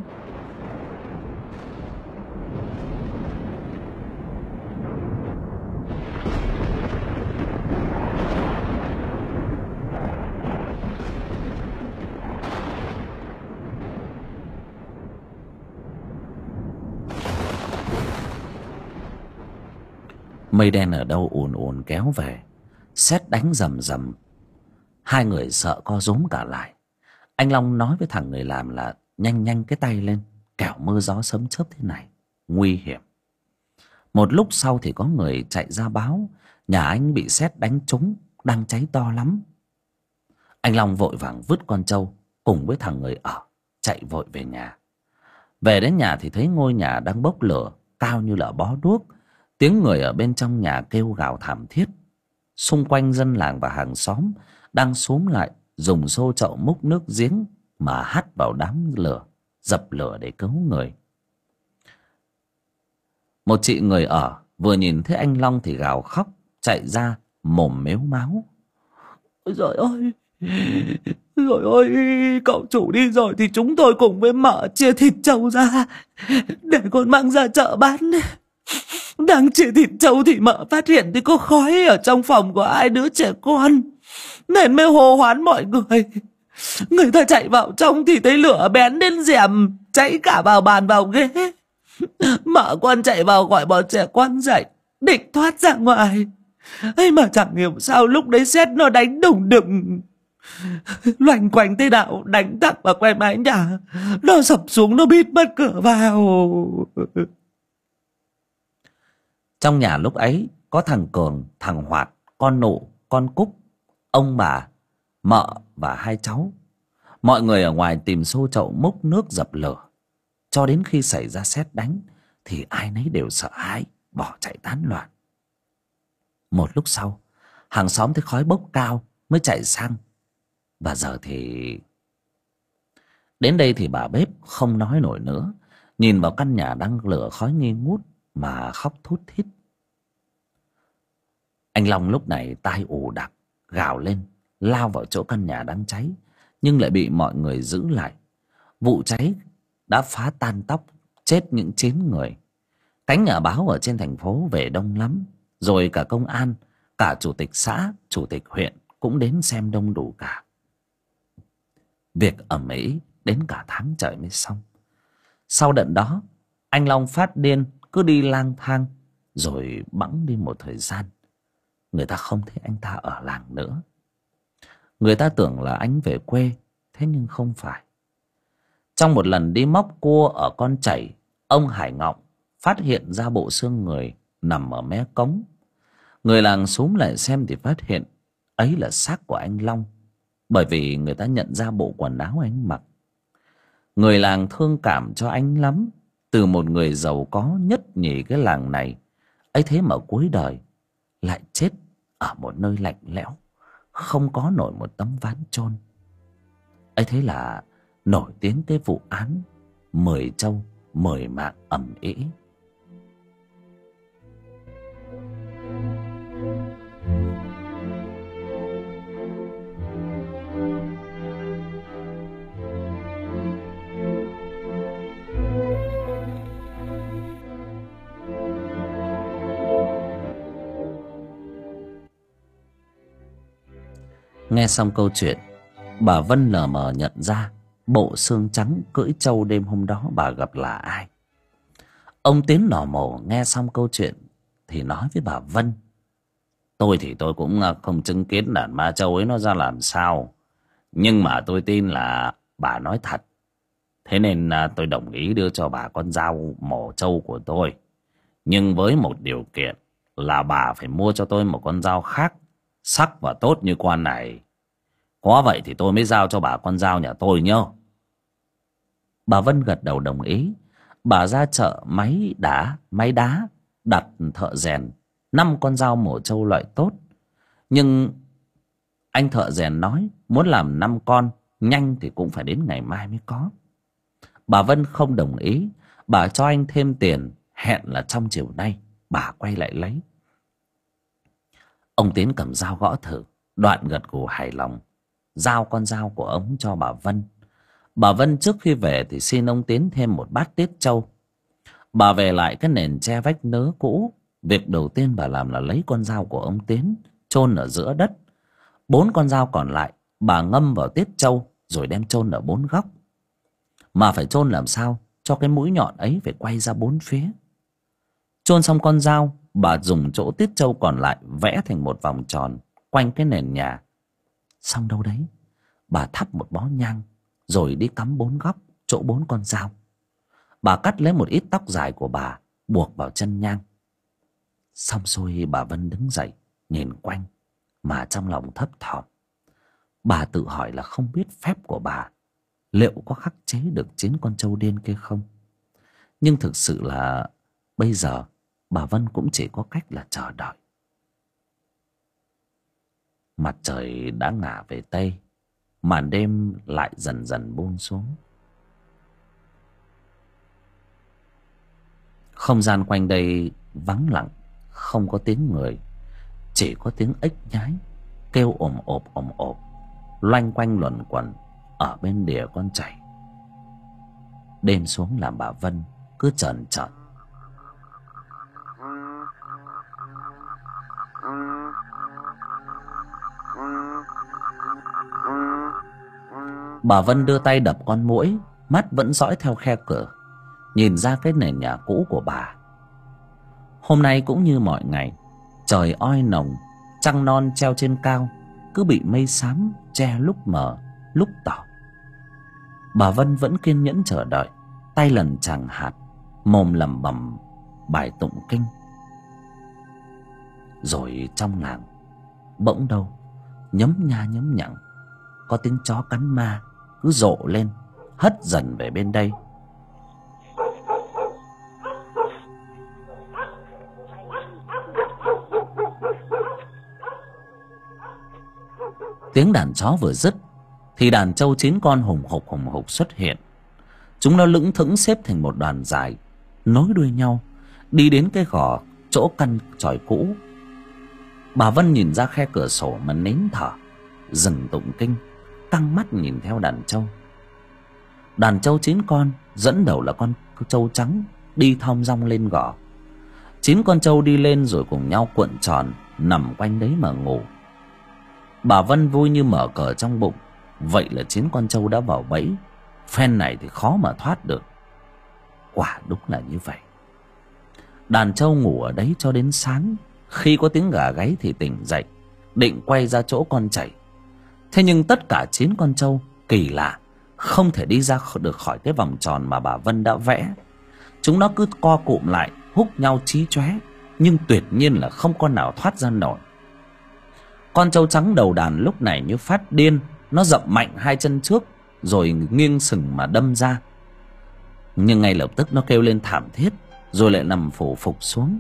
Mây đen ở đâu ùn ùn kéo về, sét đánh rầm rầm. Hai người sợ co rúm cả lại. Anh Long nói với thằng người làm là nhanh nhanh cái tay lên, kẻo mưa gió sấm chớp thế này nguy hiểm. Một lúc sau thì có người chạy ra báo nhà anh bị sét đánh trúng, đang cháy to lắm. Anh Long vội vàng vứt con trâu cùng với thằng người ở, chạy vội về nhà. Về đến nhà thì thấy ngôi nhà đang bốc lửa cao như là bó đuốc. Tiếng người ở bên trong nhà kêu gào thảm thiết. Xung quanh dân làng và hàng xóm đang xúm lại dùng xô chậu múc nước giếng mà hắt vào đám lửa, dập lửa để cứu người. Một chị người ở vừa nhìn thấy anh Long thì gào khóc, chạy ra mồm mếu máo. Ôi giời ơi, rồi ôi, cậu chủ đi rồi thì chúng tôi cùng với mợ chia thịt trâu ra để con mang ra chợ bán. Đang chia thịt trâu thì mợ phát hiện thì có khói ở trong phòng của hai đứa trẻ con, nên mới hô hoán mọi người. Người ta chạy vào trong thì thấy lửa bén đến rèm, cháy cả vào bàn vào ghế. Mợ con chạy vào gọi bọn trẻ con dậy, định thoát ra ngoài. ấy mà chẳng hiểu sao lúc đấy sét nó đánh đùng đùng, loanh quanh thế nào đánh thẳng vào que mái nhà, nó sập xuống, nó bít mất cửa vào. Trong nhà lúc ấy có thằng Cường, thằng Hoạt, con Nụ, con Cúc, ông bà, mợ và hai cháu. Mọi người ở ngoài tìm xô chậu múc nước dập lửa. Cho đến khi xảy ra sét đánh thì ai nấy đều sợ hãi, bỏ chạy tán loạn. Một lúc sau, hàng xóm thấy khói bốc cao mới chạy sang. Và giờ thì... Đến đây thì bà bếp không nói nổi nữa, nhìn vào căn nhà đang lửa khói nghi ngút mà khóc thút thít. Anh Long lúc này tai ù đặc, gào lên, lao vào chỗ căn nhà đang cháy, nhưng lại bị mọi người giữ lại. Vụ cháy đã phá tan tóc, chết những 9 người. Cánh nhà báo ở trên thành phố về đông lắm, rồi cả công an, cả chủ tịch xã, chủ tịch huyện cũng đến xem đông đủ cả. Việc ầm ĩ đến cả tháng trời mới xong. Sau đợt đó, anh Long phát điên, cứ đi lang thang, rồi bẵng đi một thời gian. Người ta không thấy anh ta ở làng nữa. Người ta tưởng là anh về quê, thế nhưng không phải. Trong một lần đi móc cua ở con chảy, ông Hải Ngọng phát hiện ra bộ xương người nằm ở mé cống. Người làng xúm lại xem thì phát hiện ấy là xác của anh Long, bởi vì người ta nhận ra bộ quần áo anh mặc. Người làng thương cảm cho anh lắm. Từ một người giàu có nhất nhì cái làng này, ấy thế mà cuối đời lại chết ở một nơi lạnh lẽo, không có nổi một tấm ván chôn. Ấy thế là nổi tiếng cái vụ án 10 trâu 10 mạng ầm ĩ. Nghe xong câu chuyện, bà Vân lờ mờ nhận ra bộ xương trắng cưỡi trâu đêm hôm đó bà gặp là ai. Ông Tiến lò mổ nghe xong câu chuyện thì nói với bà Vân: tôi thì tôi cũng không chứng kiến đàn ma châu ấy nó ra làm sao, nhưng mà tôi tin là bà nói thật. Thế nên tôi đồng ý đưa cho bà con dao mổ trâu của tôi. Nhưng với một điều kiện là bà phải mua cho tôi một con dao khác, sắc và tốt như con này. Có vậy thì tôi mới giao cho bà con dao nhà tôi nhá. Bà Vân gật đầu đồng ý. Bà ra chợ máy đá đặt thợ rèn 5 con dao mổ trâu loại tốt. Nhưng anh thợ rèn nói muốn làm 5 con nhanh thì cũng phải đến ngày mai mới có. Bà Vân không đồng ý. Bà cho anh thêm tiền, hẹn là trong chiều nay bà quay lại lấy. Ông Tiến cầm dao gõ thử, đoạn gật gù hài lòng, giao con dao của ông cho bà Vân. Bà Vân trước khi về thì xin ông Tiến thêm một bát tiết trâu. Bà về lại cái nền tre vách nớ cũ. Việc đầu tiên bà làm là lấy con dao của ông Tiến chôn ở giữa đất. 4 con dao còn lại bà ngâm vào tiết trâu rồi đem chôn ở 4 góc. Mà phải chôn làm sao cho cái mũi nhọn ấy phải quay ra 4 phía. Chôn xong con dao, bà dùng chỗ tiết trâu còn lại vẽ thành một vòng tròn quanh cái nền nhà. Xong đâu đấy, bà thắp một bó nhang rồi đi cắm 4 góc chỗ 4 con dao. Bà cắt lấy một ít tóc dài của bà buộc vào chân nhang. Xong xuôi bà Vân đứng dậy nhìn quanh mà trong lòng thấp thỏm. Bà tự hỏi là không biết phép của bà liệu có khắc chế được 9 con trâu điên kia không. Nhưng thực sự là bây giờ bà Vân cũng chỉ có cách là chờ đợi. Mặt trời đã ngả về Tây, màn đêm lại dần dần buông xuống. Không gian quanh đây vắng lặng, không có tiếng người, chỉ có tiếng ếch nhái kêu ồm ồp loanh quanh luẩn quẩn ở bên đìa con chảy. Đêm xuống làm bà Vân cứ trờn trợn. Bà Vân đưa tay đập con muỗi, mắt vẫn dõi theo khe cửa, nhìn ra cái nền nhà cũ của bà. Hôm nay cũng như mọi ngày, trời oi nồng, trăng non treo trên cao cứ bị mây xám che lúc mờ lúc tỏ. Bà Vân vẫn kiên nhẫn chờ đợi, tay lần tràng hạt, mồm lẩm bẩm bài tụng kinh. Rồi trong làng bỗng đâu nhấm nha nhấm nhặng có tiếng chó cắn ma cứ rộ lên, hất dần về bên đây. Tiếng đàn chó vừa dứt thì đàn trâu 9 con hùng hục xuất hiện. Chúng nó lững thững xếp thành một đoàn dài, nối đuôi nhau đi đến cái gò chỗ căn chòi cũ. Bà Vân nhìn ra khe cửa sổ mà nín thở, dừng tụng kinh, căng mắt nhìn theo đàn trâu. Đàn trâu 9 con, dẫn đầu là con trâu trắng đi thong dong lên gò. 9 con trâu đi lên rồi cùng nhau cuộn tròn nằm quanh đấy mà ngủ. Bà Vân vui như mở cờ trong bụng. Vậy là 9 con trâu đã vào bẫy, phen này thì khó mà thoát được. Quả đúng là như vậy. Đàn trâu ngủ ở đấy cho đến sáng. Khi có tiếng gà gáy thì tỉnh dậy, định quay ra chỗ con chảy. Thế nhưng tất cả 9 con trâu kỳ lạ không thể đi ra được khỏi cái vòng tròn mà bà Vân đã vẽ. Chúng nó cứ co cụm lại, húc nhau chí chóe, nhưng tuyệt nhiên là không con nào thoát ra nổi. Con trâu trắng đầu đàn lúc này như phát điên, nó dậm mạnh 2 chân trước rồi nghiêng sừng mà đâm ra. Nhưng ngay lập tức nó kêu lên thảm thiết rồi lại nằm phủ phục xuống.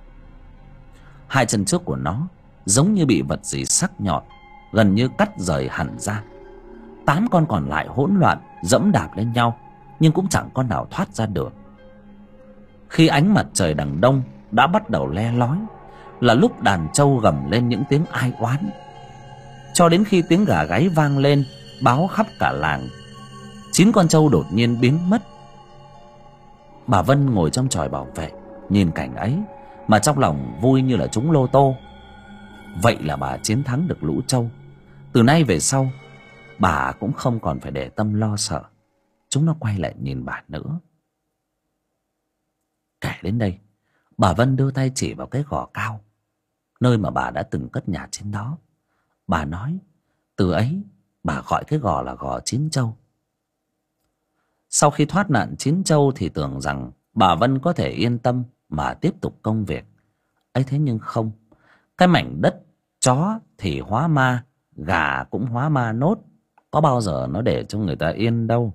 2 chân trước của nó giống như bị vật gì sắc nhọn gần như cắt rời hẳn ra. 8 con còn lại hỗn loạn dẫm đạp lên nhau, nhưng cũng chẳng con nào thoát ra được. Khi ánh mặt trời đằng đông đã bắt đầu le lói là lúc đàn trâu gầm lên những tiếng ai oán, cho đến khi tiếng gà gáy vang lên báo khắp cả làng. 9 con trâu đột nhiên biến mất. Bà Vân ngồi trong chòi bảo vệ nhìn cảnh ấy mà trong lòng vui như là trúng lô tô. Vậy là bà chiến thắng được lũ trâu. Từ nay về sau bà cũng không còn phải để tâm lo sợ chúng nó quay lại nhìn bà nữa. Kể Nhảy đến đây, bà Vân đưa tay chỉ vào cái gò cao, nơi mà bà đã từng cất nhà trên đó. Bà nói từ ấy bà gọi cái gò là gò Chín Châu. Sau khi thoát nạn Chín Châu thì tưởng rằng bà Vân có thể yên tâm mà tiếp tục công việc ấy, thế nhưng không. Cái mảnh đất chó thì hóa ma, gà cũng hóa ma nốt, có bao giờ nó để cho người ta yên đâu.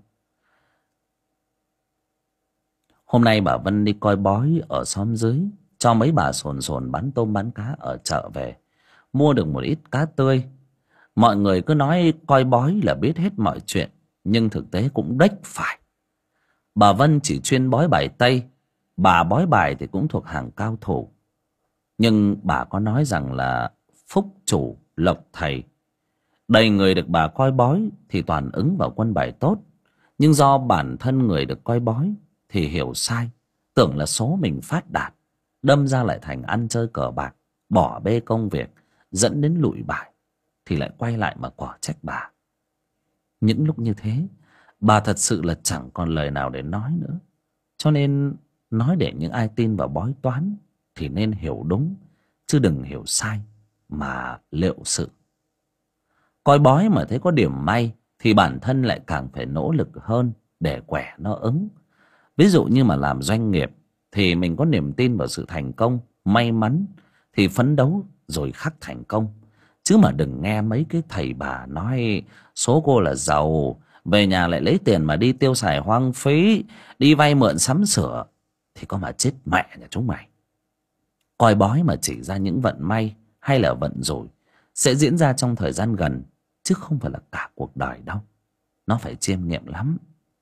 Hôm nay bà Vân đi coi bói ở xóm dưới, cho mấy bà sồn sồn bán tôm bán cá ở chợ về, mua được một ít cá tươi. Mọi người cứ nói coi bói là biết hết mọi chuyện, nhưng thực tế cũng đếch phải. Bà Vân chỉ chuyên bói bài Tây, bà bói bài thì cũng thuộc hàng cao thủ. Nhưng bà có nói rằng là phúc chủ lộc thầy, đầy người được bà coi bói thì toàn ứng vào quân bài tốt. Nhưng do bản thân người được coi bói thì hiểu sai, tưởng là số mình phát đạt, đâm ra lại thành ăn chơi cờ bạc, bỏ bê công việc, dẫn đến lụi bại, thì lại quay lại mà quả trách bà. Những lúc như thế, bà thật sự là chẳng còn lời nào để nói nữa. Cho nên nói để những ai tin vào bói toán thì nên hiểu đúng, chứ đừng hiểu sai mà liệu sự. Coi bói mà thấy có điểm may thì bản thân lại càng phải nỗ lực hơn để quẻ nó ứng. Ví dụ như mà làm doanh nghiệp thì mình có niềm tin vào sự thành công, may mắn thì phấn đấu rồi khắc thành công. Chứ mà đừng nghe mấy cái thầy bà nói số cô là giàu, về nhà lại lấy tiền mà đi tiêu xài hoang phí, đi vay mượn sắm sửa, thì có mà chết mẹ nhà chúng mày. Coi bói mà chỉ ra những vận may hay là vận rủi sẽ diễn ra trong thời gian gần, chứ không phải là cả cuộc đời đâu. Nó phải chiêm nghiệm lắm.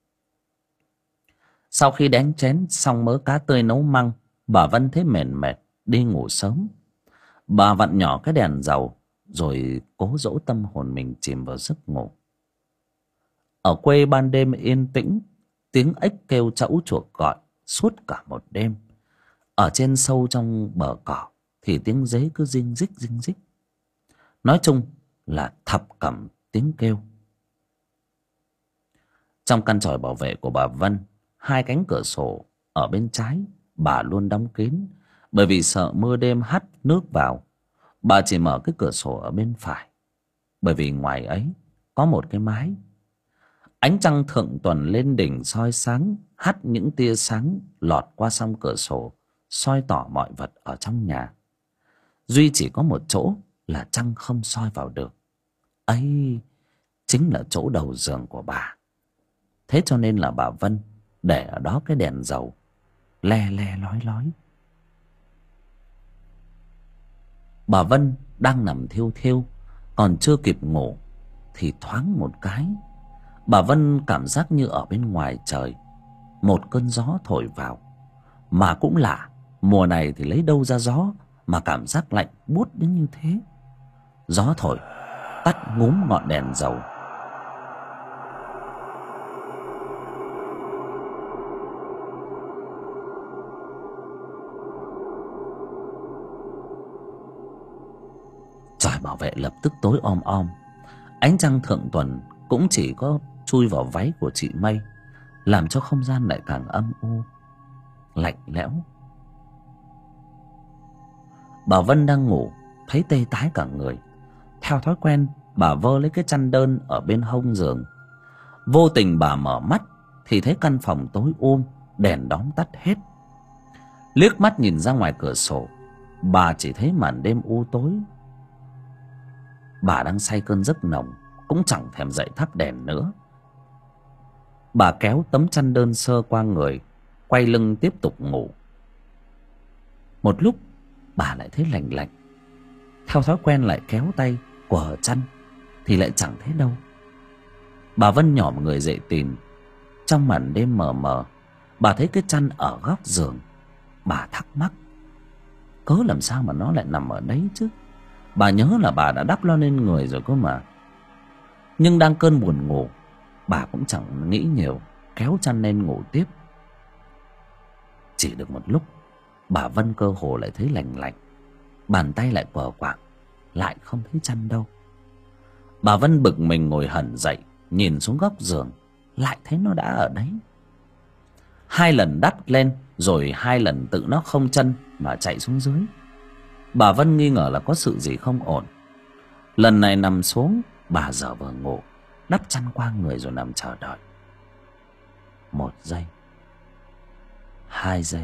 Sau khi đánh chén xong mớ cá tươi nấu măng, bà Vân thấy mệt mệt đi ngủ sớm. Bà vặn nhỏ cái đèn dầu rồi cố dỗ tâm hồn mình chìm vào giấc ngủ. Ở quê ban đêm yên tĩnh, tiếng ếch kêu trẫu chuộc gọi suốt cả một đêm. Ở trên sâu trong bờ cỏ thì tiếng dế cứ rinh rích rinh rích. Nói chung là thập cẩm tiếng kêu. Trong căn tròi bảo vệ của bà Vân, hai cánh cửa sổ ở bên trái bà luôn đóng kín, bởi vì sợ mưa đêm hắt nước vào. Bà chỉ mở cái cửa sổ ở bên phải, bởi vì ngoài ấy có một cái mái. Ánh trăng thượng tuần lên đỉnh soi sáng, hắt những tia sáng lọt qua song cửa sổ, soi tỏ mọi vật ở trong nhà. Duy chỉ có một chỗ là trăng không soi vào được, ấy chính là chỗ đầu giường của bà. Thế cho nên là bà Vân để ở đó cái đèn dầu le le lói lói. Bà Vân đang nằm thiêu thiêu, còn chưa kịp ngủ thì thoáng một cái, bà Vân cảm giác như ở bên ngoài trời một cơn gió thổi vào. Mà cũng lạ, mùa này thì lấy đâu ra gió mà cảm giác lạnh buốt đến như thế. Gió thổi tắt ngúm ngọn đèn dầu. Tròi bảo vệ lập tức tối om om. Ánh trăng thượng tuần cũng chỉ có chui vào váy của chị Mây, làm cho không gian lại càng âm u, lạnh lẽo. Bà Vân đang ngủ thấy tê tái cả người. Theo thói quen, bà vơ lấy cái chăn đơn ở bên hông giường. Vô tình bà mở mắt thì thấy căn phòng tối đèn đóm tắt hết. Liếc mắt nhìn ra ngoài cửa sổ, bà chỉ thấy màn đêm u tối. Bà đang say cơn giấc nồng, cũng chẳng thèm dậy thắp đèn nữa. Bà kéo tấm chăn đơn sơ qua người, quay lưng tiếp tục ngủ. Một lúc bà lại thấy lạnh lạnh. Theo thói quen lại kéo tay quờ chăn thì lại chẳng thấy đâu. Bà Vân nhỏm người dậy tìm. Trong màn đêm mờ mờ, bà thấy cái chăn ở góc giường. Bà thắc mắc, cớ làm sao mà nó lại nằm ở đấy chứ. Bà nhớ là bà đã đắp nó lên người rồi cơ mà. Nhưng đang cơn buồn ngủ, bà cũng chẳng nghĩ nhiều, kéo chăn lên ngủ tiếp. Chỉ được một lúc, bà Vân cơ hồ lại thấy lành lạnh. Bàn tay lại quờ quạng, lại không thấy chăn đâu. Bà Vân bực mình ngồi hẳn dậy, nhìn xuống góc giường, lại thấy nó đã ở đấy. Hai lần đắp lên rồi 2 lần tự nó không chân mà chạy xuống dưới. Bà Vân nghi ngờ là có sự gì không ổn. Lần này nằm xuống, bà giờ vừa ngủ, đắp chăn qua người rồi nằm chờ đợi. 1 giây, 2 giây,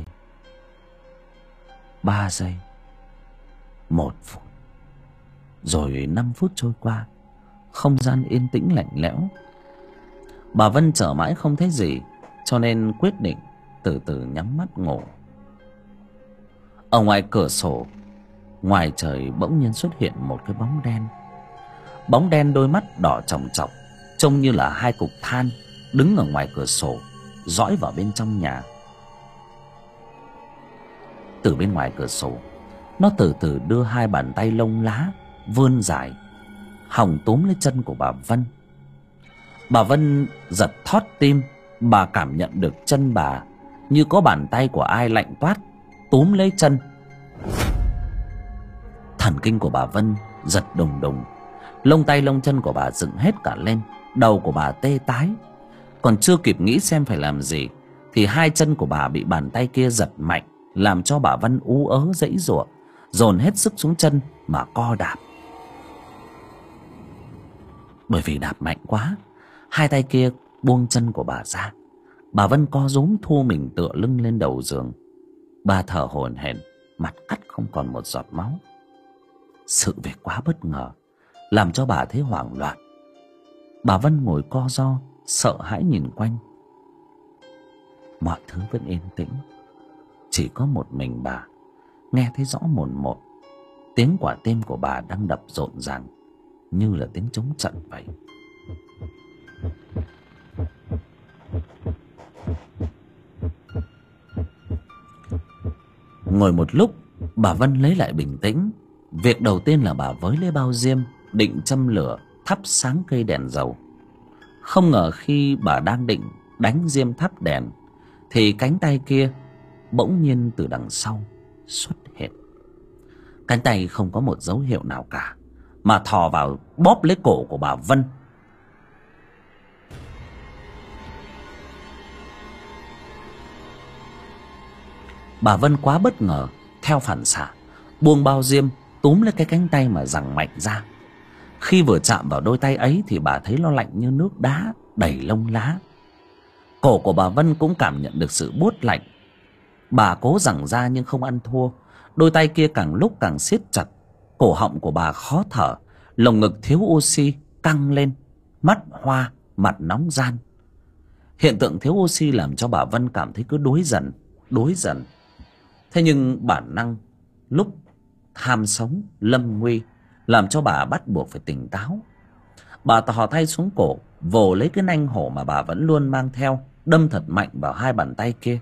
3 giây, 1 phút, rồi 5 phút trôi qua. Không gian yên tĩnh lạnh lẽo. Bà Vân chờ mãi không thấy gì, cho nên quyết định từ từ nhắm mắt ngủ. Ở ngoài cửa sổ, ngoài trời bỗng nhiên xuất hiện một cái bóng đen. Bóng đen đôi mắt đỏ chòng chọc, trông như là 2 cục than, đứng ở ngoài cửa sổ dõi vào bên trong nhà. Từ bên ngoài cửa sổ, nó từ từ đưa 2 bàn tay lông lá vươn dài, hòng túm lấy chân của bà Vân. Bà Vân giật thót tim. Bà cảm nhận được chân bà như có bàn tay của ai lạnh toát túm lấy chân. Thần kinh của bà Vân giật đùng đùng. Lông tay lông chân của bà dựng hết cả lên. Đầu của bà tê tái. Còn chưa kịp nghĩ xem phải làm gì thì 2 chân của bà bị bàn tay kia giật mạnh, làm cho bà Vân ú ớ giãy giụa, dồn hết sức xuống chân mà co đạp. Bởi vì đạp mạnh quá, 2 tay kia buông chân của bà ra. Bà Vân co rúm thu mình tựa lưng lên đầu giường. Bà thở hổn hển, mặt cắt không còn một giọt máu. Sự việc quá bất ngờ, làm cho bà thấy hoảng loạn. Bà Vân ngồi co ro, sợ hãi nhìn quanh. Mọi thứ vẫn yên tĩnh. Chỉ có một mình bà nghe thấy rõ mồn một. Tiếng quả tim của bà đang đập rộn ràng, như là tiếng trống trận vậy. Ngồi một lúc, bà Vân lấy lại bình tĩnh. Việc đầu tiên là bà với lấy bao diêm, định châm lửa thắp sáng cây đèn dầu. Không ngờ khi bà đang định đánh diêm thắp đèn thì cánh tay kia bỗng nhiên từ đằng sau xuất hiện. Cánh tay không có một dấu hiệu nào cả, mà thò vào bóp lấy cổ của bà Vân. Bà Vân quá bất ngờ, theo phản xạ buông bao diêm, túm lấy cái cánh tay mà giằng mạnh ra. Khi vừa chạm vào đôi tay ấy thì bà thấy nó lạnh như nước đá, đầy lông lá. Cổ của bà Vân cũng cảm nhận được sự buốt lạnh. Bà cố giằng ra nhưng không ăn thua. Đôi tay kia càng lúc càng siết chặt. Cổ họng của bà khó thở, lồng ngực thiếu oxy căng lên, mắt hoa, mặt nóng ran. Hiện tượng thiếu oxy làm cho bà Vân cảm thấy cứ đuối dần. Thế nhưng bản năng lúc tham sống lâm nguy làm cho bà bắt buộc phải tỉnh táo. Bà thò tay xuống cổ, vồ lấy cái nanh hổ mà bà vẫn luôn mang theo, đâm thật mạnh vào 2 bàn tay kia.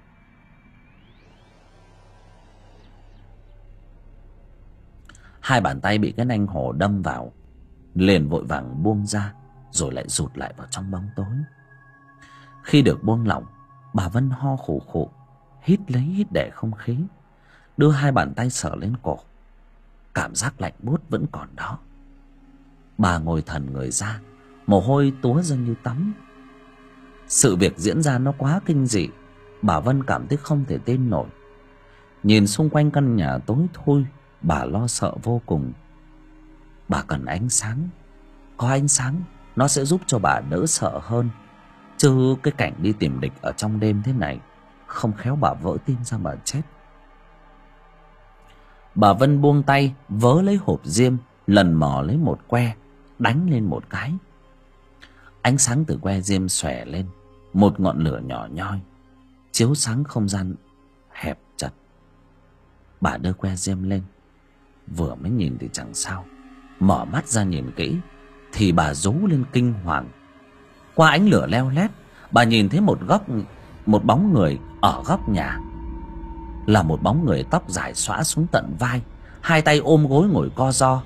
Hai bàn tay bị cái nanh hổ đâm vào liền vội vàng buông ra, rồi lại rụt lại vào trong bóng tối. Khi được buông lỏng, bà Vân ho khủ khụ, hít lấy hít để không khí, đưa 2 bàn tay sờ lên cổ. Cảm giác lạnh buốt vẫn còn đó. Bà ngồi thần người ra, mồ hôi túa ra như tắm. Sự việc diễn ra nó quá kinh dị. Bà Vân cảm thấy không thể tin nổi. Nhìn xung quanh căn nhà tối thui, bà lo sợ vô cùng. Bà cần ánh sáng. Có ánh sáng nó sẽ giúp cho bà đỡ sợ hơn. Chứ cái cảnh đi tìm địch ở trong đêm thế này, không khéo bà vỡ tim ra mà chết. Bà Vân buông tay, vớ lấy hộp diêm, lần mò lấy một que, đánh lên một cái. Ánh sáng từ que diêm xòe lên, một ngọn lửa nhỏ nhoi, chiếu sáng không gian hẹp chật. Bà đưa que diêm lên, vừa mới nhìn thì chẳng sao, mở mắt ra nhìn kỹ thì bà rú lên kinh hoàng. Qua ánh lửa leo lét, bà nhìn thấy một bóng người ở góc nhà. Là một bóng người tóc dài xõa xuống tận vai, 2 tay ôm gối ngồi co ro.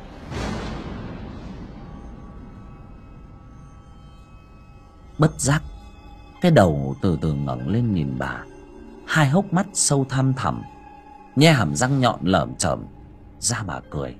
Bất giác, cái đầu từ từ ngẩng lên nhìn bà. 2 hốc mắt sâu thăm thẳm, nhe hàm răng nhọn lởm chởm ra mà cười.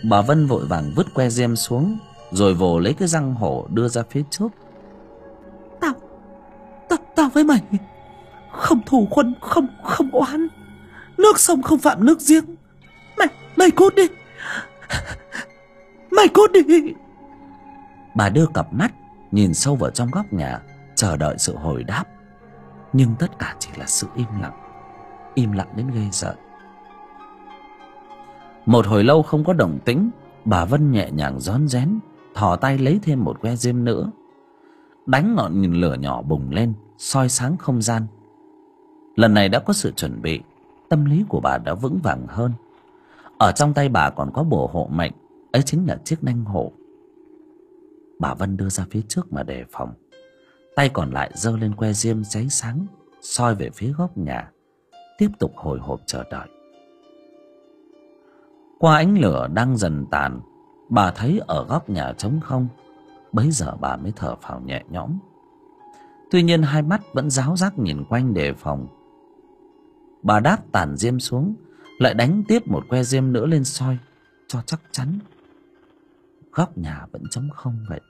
Bà Vân vội vàng vứt que diêm xuống, rồi vồ lấy cái răng hổ đưa ra phía trước. Tao Tao với mày không thù khuân, không oán. Nước sông không phạm nước giếng. Mày cút đi. Mày cút đi. Bà đưa cặp mắt nhìn sâu vào trong góc nhà, chờ đợi sự hồi đáp. Nhưng tất cả chỉ là sự im lặng đến ghê sợ. Một hồi lâu không có động tĩnh, bà Vân nhẹ nhàng rón rén thò tay lấy thêm một que diêm nữa, đánh ngọn nhìn lửa nhỏ bùng lên, soi sáng không gian. Lần này đã có sự chuẩn bị, tâm lý của bà đã vững vàng hơn. Ở trong tay bà còn có bùa hộ mệnh, ấy chính là chiếc nanh hổ. Bà Vân đưa ra phía trước mà đề phòng, tay còn lại giơ lên que diêm cháy sáng, soi về phía góc nhà, tiếp tục hồi hộp chờ đợi. Qua ánh lửa đang dần tàn, bà thấy ở góc nhà trống không. Bấy giờ bà mới thở phào nhẹ nhõm. Tuy nhiên hai mắt vẫn ráo rác nhìn quanh đề phòng. Bà đáp tàn diêm xuống, lại đánh tiếp một que diêm nữa lên soi cho chắc chắn. Góc nhà vẫn trống không vậy.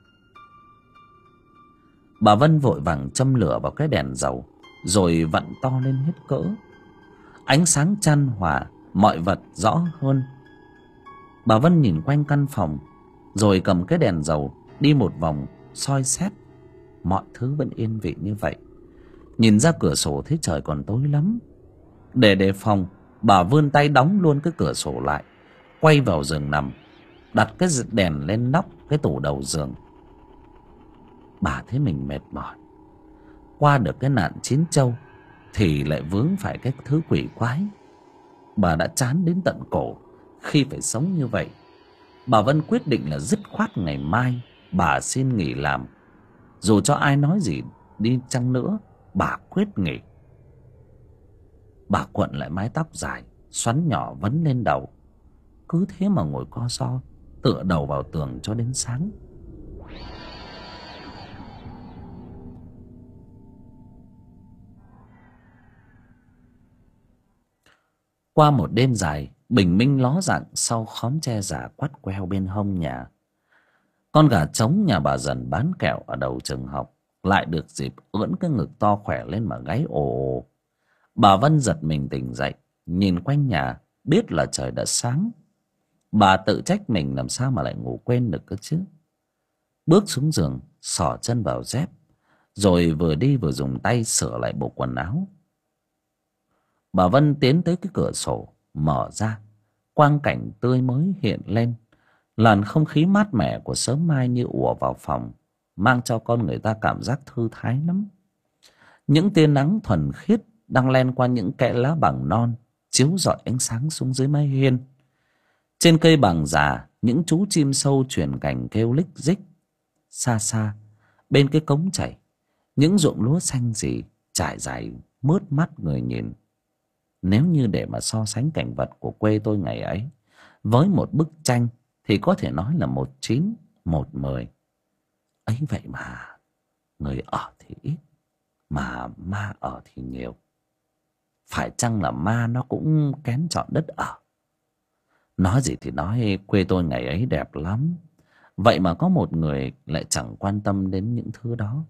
Bà Vân vội vàng châm lửa vào cái đèn dầu, rồi vặn to lên hết cỡ. Ánh sáng chan hòa, mọi vật rõ hơn. Bà Vân nhìn quanh căn phòng, rồi cầm cái đèn dầu đi một vòng soi xét. Mọi thứ vẫn yên vị như vậy. Nhìn ra cửa sổ thấy trời còn tối lắm. Để đề phòng, bà vươn tay đóng luôn cái cửa sổ lại, quay vào giường nằm, đặt cái đèn lên nóc cái tủ đầu giường. Bà thấy mình mệt mỏi. Qua được cái nạn chín châu thì lại vướng phải cái thứ quỷ quái. Bà đã chán đến tận cổ khi phải sống như vậy. Bà Vân quyết định là dứt khoát ngày mai bà xin nghỉ làm. Dù cho ai nói gì đi chăng nữa, bà quyết nghỉ. Bà quặn lại mái tóc dài xoắn nhỏ vấn lên đầu, cứ thế mà ngồi co ro, tựa đầu vào tường cho đến sáng. Qua một đêm dài bình minh ló dạng sau khóm tre già quắt queo bên hông nhà, con gà trống nhà bà Dần bán kẹo ở đầu trường học lại được dịp ưỡn cái ngực to khỏe lên mà gáy ồ ồ. Bà Vân giật mình tỉnh dậy, nhìn quanh nhà, biết là trời đã sáng. Bà tự trách mình làm sao mà lại ngủ quên được cơ chứ. Bước xuống giường, xỏ chân vào dép, rồi vừa đi vừa dùng tay sửa lại bộ quần áo. Bà Vân tiến tới cái cửa sổ, mở ra. Quang cảnh tươi mới hiện lên. Làn không khí mát mẻ của sớm mai như ùa vào phòng, mang cho con người ta cảm giác thư thái lắm. Những tia nắng thuần khiết đang len qua những kẽ lá bàng non, chiếu rọi ánh sáng xuống dưới mái hiên. Trên cây bàng già, những chú chim sâu chuyển cành kêu lích rích. Xa xa, bên cái cống chảy, những ruộng lúa xanh rì trải dài mướt mắt người nhìn. Nếu như để mà so sánh cảnh vật của quê tôi ngày ấy với một bức tranh thì có thể nói là 19, 10. Ấy vậy mà người ở thì ít, mà ma ở thì nhiều. Phải chăng là ma nó cũng kén chọn đất ở? Nói gì thì nói, quê tôi ngày ấy đẹp lắm. Vậy mà có một người lại chẳng quan tâm đến những thứ đó.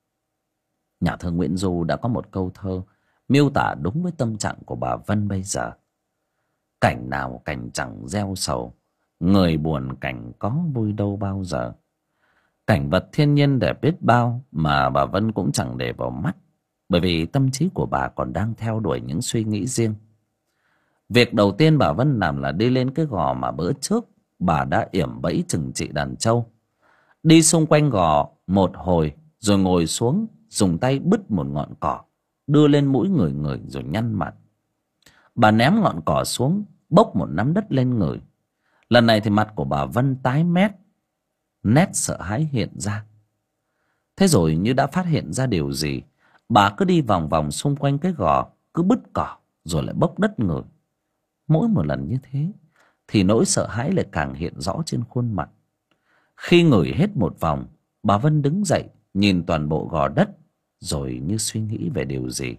Nhà thơ Nguyễn Du đã có một câu thơ miêu tả đúng với tâm trạng của bà Vân bây giờ. Cảnh nào cảnh chẳng gieo sầu, người buồn cảnh có vui đâu bao giờ. Cảnh vật thiên nhiên đẹp biết bao mà bà Vân cũng chẳng để vào mắt, bởi vì tâm trí của bà còn đang theo đuổi những suy nghĩ riêng. Việc đầu tiên bà Vân làm là đi lên cái gò mà bữa trước bà đã yểm bẫy trừng trị đàn trâu. Đi xung quanh gò một hồi rồi ngồi xuống, dùng tay bứt một ngọn cỏ, đưa lên mũi ngửi ngửi rồi nhăn mặt. Bà ném ngọn cỏ xuống, bốc một nắm đất lên ngửi. Lần này thì mặt của bà Vân tái mét, nét sợ hãi hiện ra. Thế rồi như đã phát hiện ra điều gì, bà cứ đi vòng vòng xung quanh cái gò, cứ bứt cỏ rồi lại bốc đất ngửi. Mỗi một lần như thế thì nỗi sợ hãi lại càng hiện rõ trên khuôn mặt. Khi ngửi hết một vòng, bà Vân đứng dậy nhìn toàn bộ gò đất, rồi như suy nghĩ về điều gì.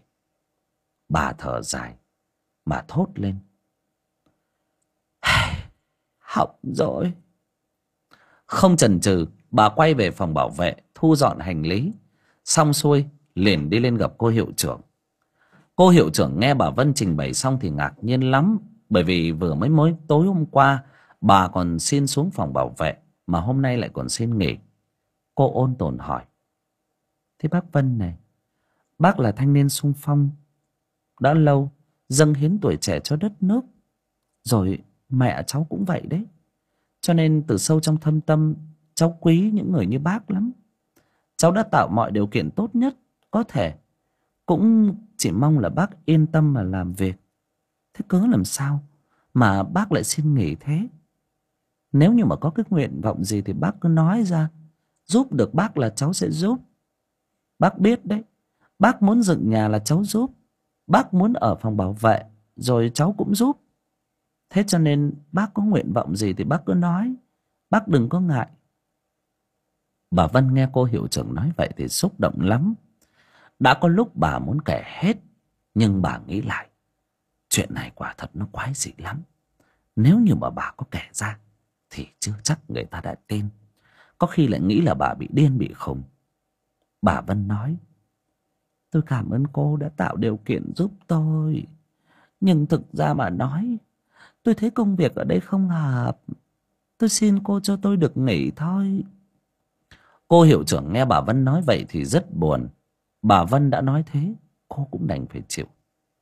Bà thở dài mà thốt lên: hỏng rồi. Không chần chừ, bà quay về phòng bảo vệ, thu dọn hành lý. Xong xuôi, liền đi lên gặp cô hiệu trưởng. Cô hiệu trưởng nghe bà Vân trình bày xong thì ngạc nhiên lắm. Bởi vì vừa mới tối hôm qua, bà còn xin xuống phòng bảo vệ, mà hôm nay lại còn xin nghỉ. Cô ôn tồn hỏi: Thế bác Vân này, bác là thanh niên xung phong đã lâu, dâng hiến tuổi trẻ cho đất nước. Rồi mẹ cháu cũng vậy đấy. Cho nên từ sâu trong thâm tâm, cháu quý những người như bác lắm. Cháu đã tạo mọi điều kiện tốt nhất có thể. Cũng chỉ mong là bác yên tâm mà làm việc. Thế cớ làm sao mà bác lại xin nghỉ thế? Nếu như mà có cái nguyện vọng gì thì bác cứ nói ra. Giúp được bác là cháu sẽ giúp. Bác biết đấy, bác muốn dựng nhà là cháu giúp. Bác muốn ở phòng bảo vệ rồi cháu cũng giúp. Thế cho nên bác có nguyện vọng gì thì bác cứ nói. Bác đừng có ngại. Bà Vân nghe cô hiệu trưởng nói vậy thì xúc động lắm. Đã có lúc bà muốn kể hết, nhưng bà nghĩ lại, chuyện này quả thật nó quái dị lắm. Nếu như mà bà có kể ra thì chưa chắc người ta đã tin. Có khi lại nghĩ là bà bị điên bị khùng. Bà Vân nói: Tôi cảm ơn cô đã tạo điều kiện giúp tôi. Nhưng thực ra mà nói, tôi thấy công việc ở đây không hợp. Tôi xin cô cho tôi được nghỉ thôi. Cô hiệu trưởng nghe bà Vân nói vậy thì rất buồn. Bà Vân đã nói thế, cô cũng đành phải chịu.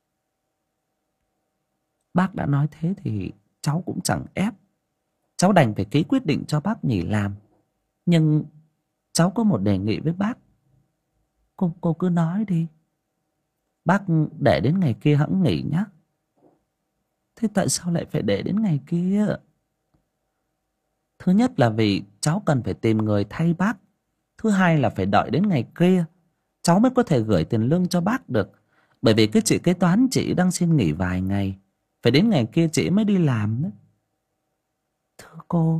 Bác đã nói thế thì cháu cũng chẳng ép. Cháu đành phải ký quyết định cho bác nghỉ làm. Nhưng cháu có một đề nghị với bác. Cô cứ nói đi. Bác để đến ngày kia hẵng nghỉ nhé. Thế tại sao lại phải để đến ngày kia? Thứ nhất là vì cháu cần phải tìm người thay bác. Thứ hai là phải đợi đến ngày kia cháu mới có thể gửi tiền lương cho bác được. Bởi vì cái chị kế toán chị đang xin nghỉ vài ngày. Phải đến ngày kia chị mới đi làm đấy. Thưa cô,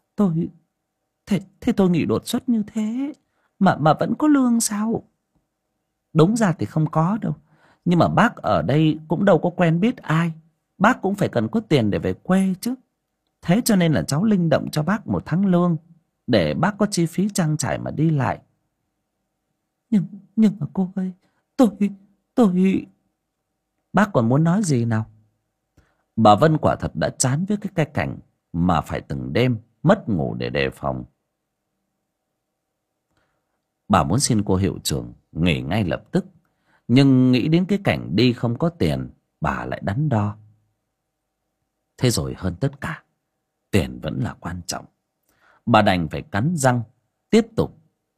Thế tôi nghỉ đột xuất như thế mà vẫn có lương sao? Đúng ra thì không có đâu. Nhưng mà bác ở đây cũng đâu có quen biết ai. Bác cũng phải cần có tiền để về quê chứ. Thế cho nên là cháu linh động cho bác 1 tháng lương, để bác có chi phí trang trải mà đi lại. Nhưng mà cô ơi, tôi... Bác còn muốn nói gì nào? Bà Vân quả thật đã chán với cái cảnh mà phải từng đêm mất ngủ để đề phòng. Bà muốn xin cô hiệu trưởng nghỉ ngay lập tức. Nhưng nghĩ đến cái cảnh đi không có tiền, bà lại đắn đo. Thế rồi hơn tất cả, tiền vẫn là quan trọng. Bà đành phải cắn răng tiếp tục.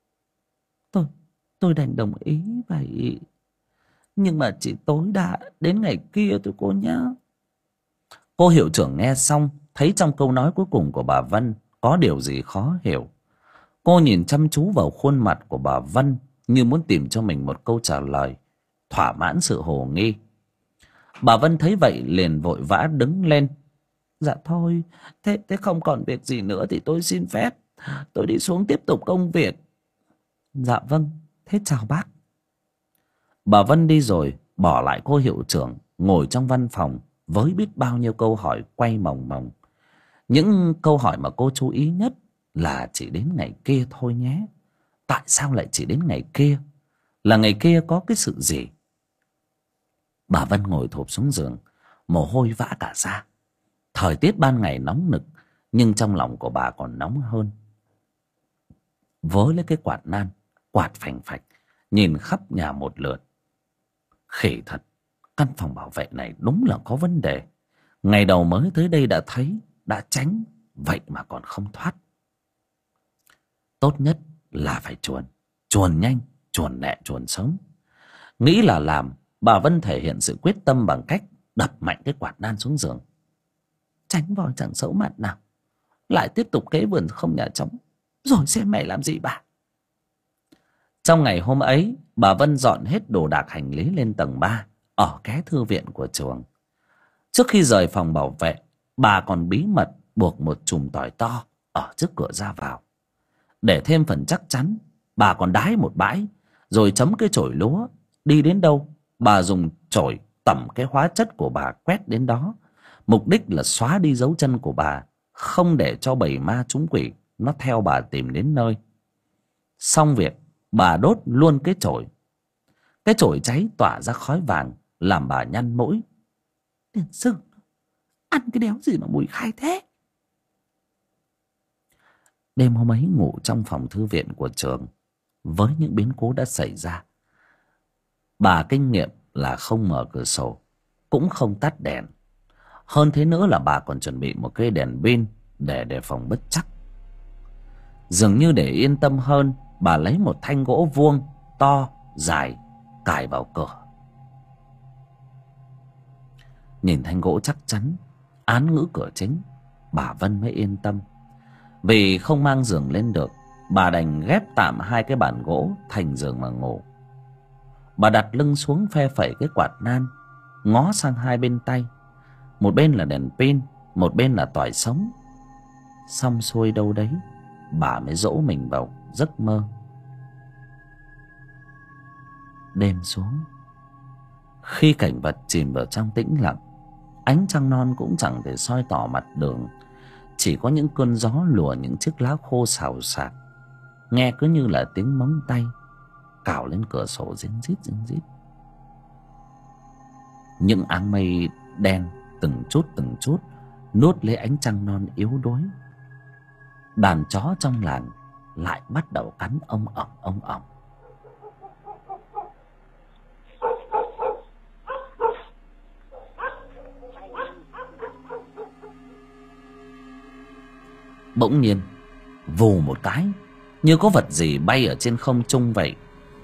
Tôi đành đồng ý vậy. Nhưng mà chỉ tối đa đến ngày kia thôi cô nhé. Cô hiệu trưởng nghe xong, thấy trong câu nói cuối cùng của bà Vân có điều gì khó hiểu. Cô nhìn chăm chú vào khuôn mặt của bà Vân, như muốn tìm cho mình một câu trả lời thỏa mãn sự hồ nghi. Bà Vân thấy vậy liền vội vã đứng lên. Dạ thôi, thế không còn việc gì nữa thì tôi xin phép. Tôi đi xuống tiếp tục công việc. Dạ vâng, thế chào bác. Bà Vân đi rồi, bỏ lại cô hiệu trưởng ngồi trong văn phòng với biết bao nhiêu câu hỏi quay mòng mòng. Những câu hỏi mà cô chú ý nhất là chỉ đến ngày kia thôi nhé. Tại sao lại chỉ đến ngày kia? Là ngày kia có cái sự gì? Bà Vân ngồi thụp xuống giường, mồ hôi vã cả ra. Thời tiết ban ngày nóng nực, nhưng trong lòng của bà còn nóng hơn. Với lấy cái quạt nan, quạt phành phạch, nhìn khắp nhà một lượt. Khỉ thật, căn phòng bảo vệ này đúng là có vấn đề. Ngày đầu mới tới đây đã thấy, đã tránh, vậy mà còn không thoát. Tốt nhất là phải chuồn nhanh, chuồn lẹ, chuồn sớm. Nghĩ là làm, bà Vân thể hiện sự quyết tâm bằng cách đập mạnh cái quạt nan xuống giường. Tránh voi chẳng xấu mặt nào, lại tiếp tục kế vườn không nhà trống, rồi xem mẹ làm gì bà. Trong ngày hôm ấy, bà Vân dọn hết đồ đạc hành lý lên tầng 3 ở cái thư viện của trường. Trước khi rời phòng bảo vệ, bà còn bí mật buộc một chùm tỏi to ở trước cửa ra vào. Để thêm phần chắc chắn, bà còn đái một bãi, rồi chấm cái chổi lúa. Đi đến đâu, bà dùng chổi tẩm cái hóa chất của bà quét đến đó. Mục đích là xóa đi dấu chân của bà không để cho bầy ma chúng quỷ nó theo bà tìm đến nơi. Xong việc, bà đốt luôn cái chổi. Cái chổi cháy tỏa ra khói vàng, làm bà nhăn mũi. Tiền sư, ăn cái đéo gì mà mùi khai thế. Đêm hôm ấy ngủ trong phòng thư viện của trường, với những biến cố đã xảy ra, bà kinh nghiệm là không mở cửa sổ, cũng không tắt đèn. Hơn thế nữa là bà còn chuẩn bị một cây đèn pin để đề phòng bất trắc. Dường như để yên tâm hơn, bà lấy một thanh gỗ vuông to dài cài vào cửa. Nhìn thanh gỗ chắc chắn án ngữ cửa chính, bà Vân mới yên tâm. Vì không mang giường lên được, bà đành ghép tạm hai cái bàn gỗ thành giường mà ngủ. Bà đặt lưng xuống phe phẩy cái quạt nan, ngó sang hai bên tay. Một bên là đèn pin, một bên là tỏi sống. Xong xuôi đâu đấy, bà mới dỗ mình vào giấc mơ. Đêm xuống, khi cảnh vật chìm vào trong tĩnh lặng, ánh trăng non cũng chẳng thể soi tỏ mặt đường. Chỉ có những cơn gió lùa những chiếc lá khô xào xạc, nghe cứ như là tiếng móng tay cào lên cửa sổ rính rít rính rít. Những áng mây đen từng chút nuốt lấy ánh trăng non yếu đuối. Đàn chó trong làng lại bắt đầu cắn ông ỏng. Bỗng nhiên vù một cái, như có vật gì bay ở trên không trung vậy.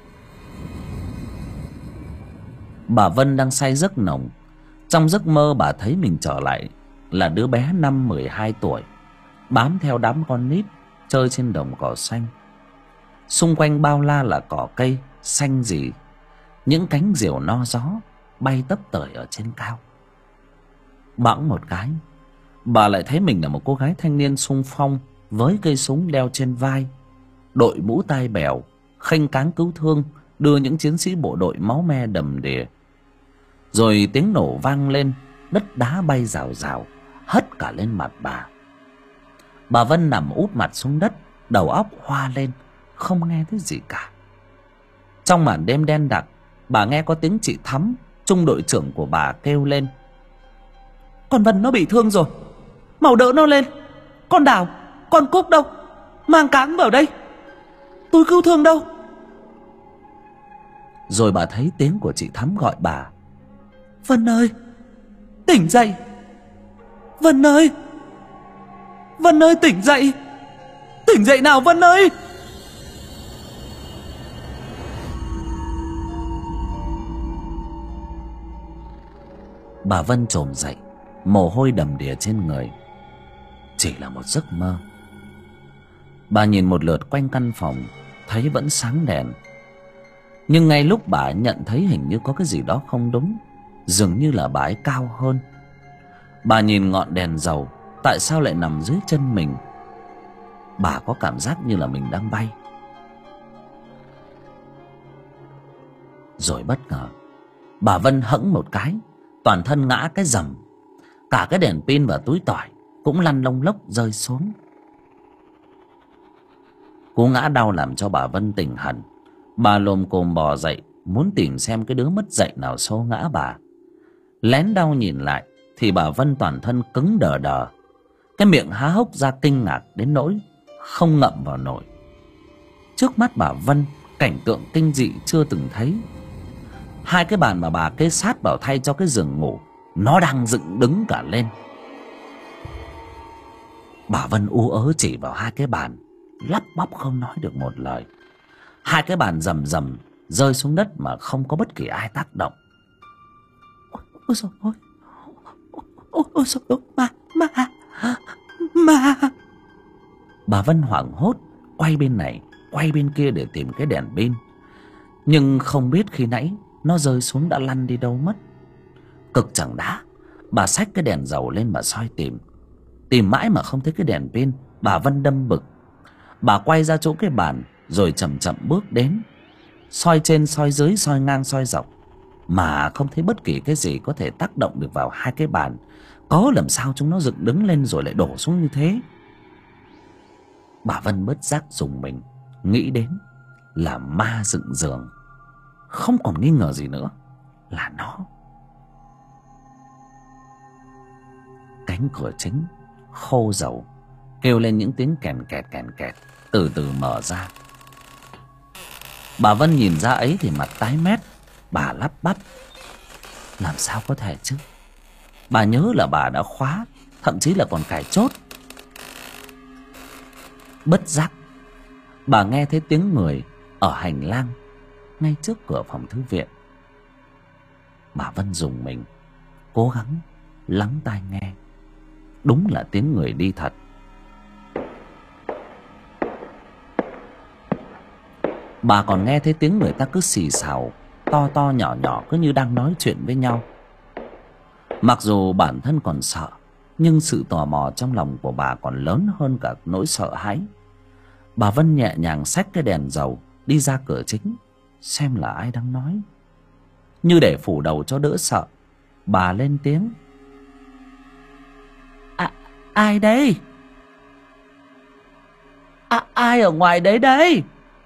Bà Vân đang say giấc nồng. Trong giấc mơ bà thấy mình trở lại là đứa bé 12 tuổi, bám theo đám con nít chơi trên đồng cỏ xanh. Xung quanh bao la là cỏ cây xanh rì, những cánh diều no gió bay tấp tởi ở trên cao. Bẵng một cái, bà lại thấy mình là một cô gái thanh niên xung phong, với cây súng đeo trên vai, đội mũ tai bèo, khênh cáng cứu thương, đưa những chiến sĩ bộ đội máu me đầm đìa. Rồi tiếng nổ vang lên, đất đá bay rào rào, hất cả lên mặt bà. Bà Vân nằm úp mặt xuống đất, đầu óc hoa lên, không nghe thấy gì cả. Trong màn đêm đen đặc, bà nghe có tiếng chị Thắm, trung đội trưởng của bà kêu lên: Con Vân nó bị thương rồi, mau đỡ nó lên. Con Đào, con Cúc đâu? Mang cáng vào đây. Túi cứu thương đâu? Rồi bà thấy tiếng của chị Thắm gọi bà: Vân ơi, tỉnh dậy. Vân ơi, Vân ơi, tỉnh dậy. Tỉnh dậy nào Vân ơi. Bà Vân chồm dậy, mồ hôi đầm đìa trên người. Chỉ là một giấc mơ. Bà nhìn một lượt quanh căn phòng, thấy vẫn sáng đèn. Nhưng ngay lúc bà nhận thấy hình như có cái gì đó không đúng, dường như là bà ấy cao hơn. Bà nhìn ngọn đèn dầu, tại sao lại nằm dưới chân mình? Bà có cảm giác như là mình đang bay. Rồi bất ngờ, bà Vân hẫng một cái, toàn thân ngã cái rầm. Cả cái đèn pin và túi tỏi cũng lăn lông lốc rơi xuống. Cú ngã đau làm cho bà Vân tỉnh hẳn. Bà lồm cồm bò dậy, muốn tìm xem cái đứa mất dậy nào xô ngã bà. Lén đau nhìn lại thì bà Vân toàn thân cứng đờ đờ, cái miệng há hốc ra kinh ngạc đến nỗi không ngậm vào nổi. Trước mắt bà Vân, cảnh tượng kinh dị chưa từng thấy. Hai cái bàn mà bà kê sát vào thay cho cái giường ngủ, nó đang dựng đứng cả lên. Bà Vân ú ớ chỉ vào hai cái bàn, lắp bắp không nói được một lời. Hai cái bàn rầm rầm rơi xuống đất mà không có bất kỳ ai tác động. Ôi trời ơi, ôi trời ơi, ma. Bà Vân hoảng hốt quay bên này quay bên kia để tìm cái đèn pin, nhưng không biết khi nãy nó rơi xuống đã lăn đi đâu mất. Cực chẳng đã, bà xách cái đèn dầu lên mà soi tìm mãi mà không thấy cái đèn pin. Bà Vân đâm bực. Bà quay ra chỗ cái bàn rồi chậm chậm bước đến, soi trên soi dưới soi ngang soi dọc, mà không thấy bất kỳ cái gì có thể tác động được vào hai cái bàn Có làm sao chúng nó dựng đứng lên rồi lại đổ xuống như thế. Bà Vân bất giác rùng mình, nghĩ đến là ma dựng giường, không còn nghi ngờ gì nữa là nó. Cánh cửa chính khô dầu kêu lên những tiếng kèn kẹt từ từ mở ra. Bà Vân nhìn ra ấy thì mặt tái mét. Bà lắp bắp: làm sao có thể chứ? Bà nhớ là bà đã khóa, thậm chí là còn cài chốt. Bất giác bà nghe thấy tiếng người ở hành lang ngay trước cửa phòng thư viện. Bà Vân rùng mình, cố gắng lắng tai nghe. Đúng là tiếng người đi thật. Bà còn nghe thấy tiếng người ta cứ xì xào to to nhỏ nhỏ, cứ như đang nói chuyện với nhau. Mặc dù bản thân còn sợ, nhưng sự tò mò trong lòng của bà còn lớn hơn cả nỗi sợ hãi. Bà Vân nhẹ nhàng xách cái đèn dầu đi ra cửa chính, xem là ai đang nói. Như để phủ đầu cho đỡ sợ, bà lên tiếng: ai đây? Ai ở ngoài đấy đây?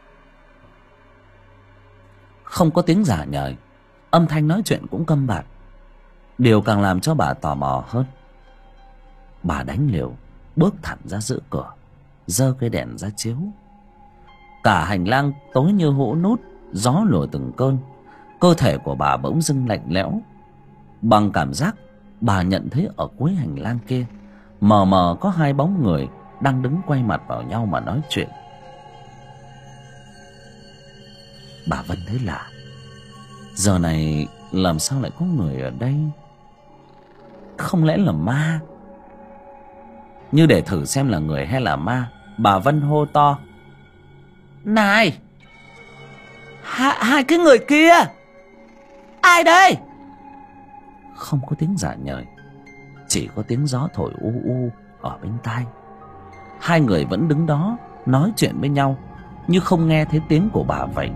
Không có tiếng giả nhời, âm thanh nói chuyện cũng câm bặt. Điều càng làm cho bà tò mò hơn. Bà đánh liều bước thẳng ra giữa cửa, giơ cái đèn ra chiếu. Cả hành lang tối như hũ nút, gió lùa từng cơn. Cơ thể của bà bỗng dưng lạnh lẽo. Bằng cảm giác, bà nhận thấy ở cuối hành lang kia mờ mờ có hai bóng người đang đứng quay mặt vào nhau mà nói chuyện. Bà Vân thấy lạ. Giờ này làm sao lại có người ở đây? Không lẽ là ma? Như để thử xem là người hay là ma, bà Vân hô to: này, hai cái người kia, ai đây? Không có tiếng giả nhời, chỉ có tiếng gió thổi u u ở bên tai. Hai người vẫn đứng đó nói chuyện với nhau, như không nghe thấy tiếng của bà vậy.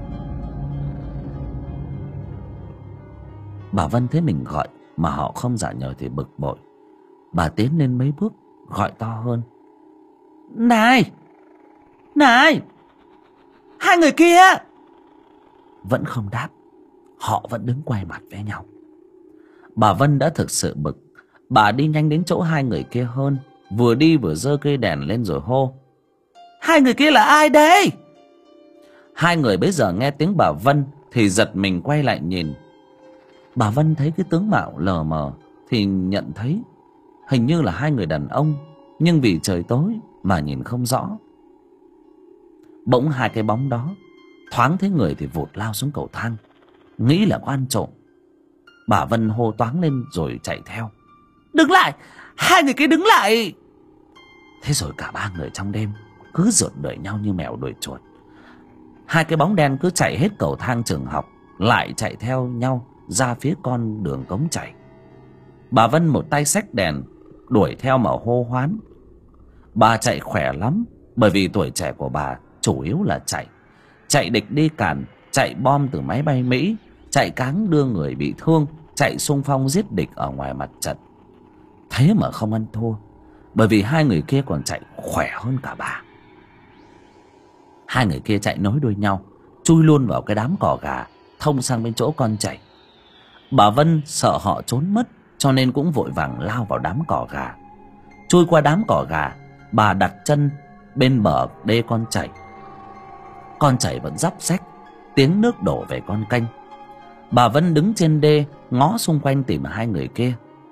Bà Vân thấy mình gọi mà họ không giả nhời thì bực bội. Bà tiến lên mấy bước, gọi to hơn: này, này, hai người kia. Vẫn không đáp. Họ vẫn đứng quay mặt với nhau. Bà Vân đã thực sự bực. Bà đi nhanh đến chỗ hai người kia hơn, vừa đi vừa giơ cây đèn lên rồi hô: hai người kia là ai đây? Hai người bây giờ nghe tiếng bà Vân thì giật mình quay lại nhìn. Bà Vân thấy cái tướng mạo lờ mờ thì nhận thấy hình như là hai người đàn ông, nhưng vì trời tối mà nhìn không rõ. Bỗng hai cái bóng đó thoáng thấy người thì vụt lao xuống cầu thang, nghĩ là có ăn trộm. Bà Vân hô toáng lên rồi chạy theo: đứng lại, hai người kia đứng lại. Thế rồi cả ba người trong đêm cứ rượt đuổi nhau như mèo đuổi chuột. Hai cái bóng đen cứ chạy hết cầu thang trường học, lại chạy theo nhau ra phía con đường cống chảy. Bà Vân một tay xách đèn đuổi theo mà hô hoán. Bà chạy khỏe lắm, bởi vì tuổi trẻ của bà chủ yếu là chạy địch đi càn, chạy bom từ máy bay Mỹ, chạy cáng đưa người bị thương, chạy xung phong giết địch ở ngoài mặt trận. Thế mà không ăn thua, bởi vì hai người kia còn chạy khỏe hơn cả bà. Hai người kia chạy nối đuôi nhau, chui luôn vào cái đám cỏ gà thông sang bên chỗ con chảy. Bà Vân sợ họ trốn mất, cho nên cũng vội vàng lao vào đám cỏ gà. Chui qua đám cỏ gà, bà đặt chân bên bờ đê con chảy. Con chảy vẫn róc rách, tiếng nước đổ về con kênh. Bà Vân đứng trên đê ngó xung quanh tìm hai người kia.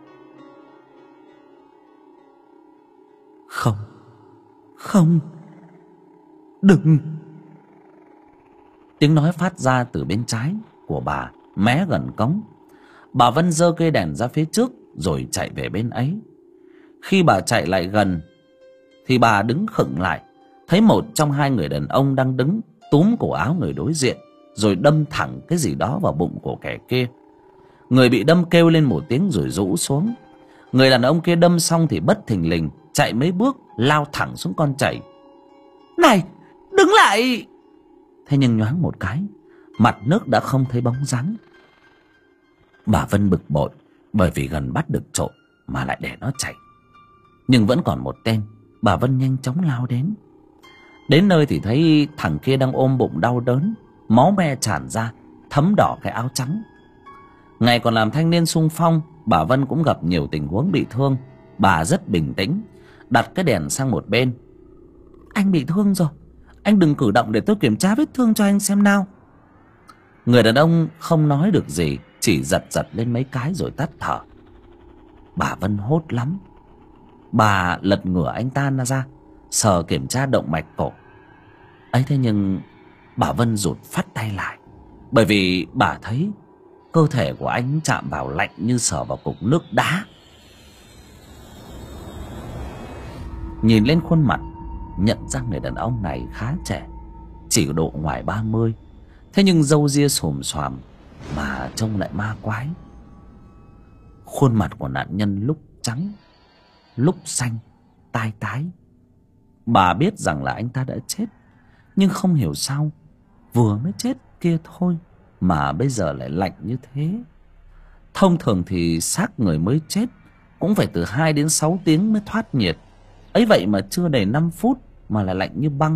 Không, đừng. Tiếng nói phát ra từ bên trái của bà, mé gần cống. Bà Vân giơ cây đèn ra phía trước rồi chạy về bên ấy. Khi bà chạy lại gần thì bà đứng khựng lại, thấy một trong hai người đàn ông đang đứng túm cổ áo người đối diện, rồi đâm thẳng cái gì đó vào bụng của kẻ kia. Người bị đâm kêu lên một tiếng rồi rũ xuống. Người đàn ông kia đâm xong thì bất thình lình chạy mấy bước lao thẳng xuống con chảy. Này, đứng lại! Thế nhưng nhoáng một cái, mặt nước đã không thấy bóng dáng. Bà Vân bực bội, bởi vì gần bắt được trộm mà lại để nó chạy. Nhưng vẫn còn một tên. Bà Vân nhanh chóng lao đến. Đến nơi thì thấy thằng kia đang ôm bụng đau đớn, máu me tràn ra, thấm đỏ cái áo trắng. Ngày còn làm thanh niên xung phong, bà Vân cũng gặp nhiều tình huống bị thương. Bà rất bình tĩnh, đặt cái đèn sang một bên. Anh bị thương rồi, anh đừng cử động để tôi kiểm tra vết thương cho anh xem nào. Người đàn ông không nói được gì, chỉ giật giật lên mấy cái rồi tắt thở. Bà Vân hốt lắm. Bà lật ngửa anh ta ra, sờ kiểm tra động mạch cổ. Ấy thế nhưng bà Vân rụt phát tay lại, bởi vì bà thấy cơ thể của anh chạm vào lạnh như sờ vào cục nước đá. Nhìn lên khuôn mặt, nhận ra người đàn ông này khá trẻ, chỉ độ ngoài 30. Thế nhưng râu ria xồm xoàm mà trông lại ma quái. Khuôn mặt của nạn nhân lúc trắng, lúc xanh, tai tái. Bà biết rằng là anh ta đã chết, nhưng không hiểu sao vừa mới chết kia thôi mà bây giờ lại lạnh như thế. Thông thường thì xác người mới chết cũng phải từ 2 đến 6 tiếng mới thoát nhiệt. Ấy vậy mà chưa đầy 5 phút mà lại lạnh như băng.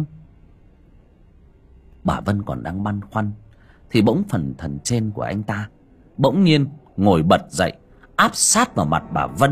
Bà Vân còn đang băn khoăn thì bỗng phần thần trên của anh ta bỗng nhiên ngồi bật dậy, áp sát vào mặt bà Vân.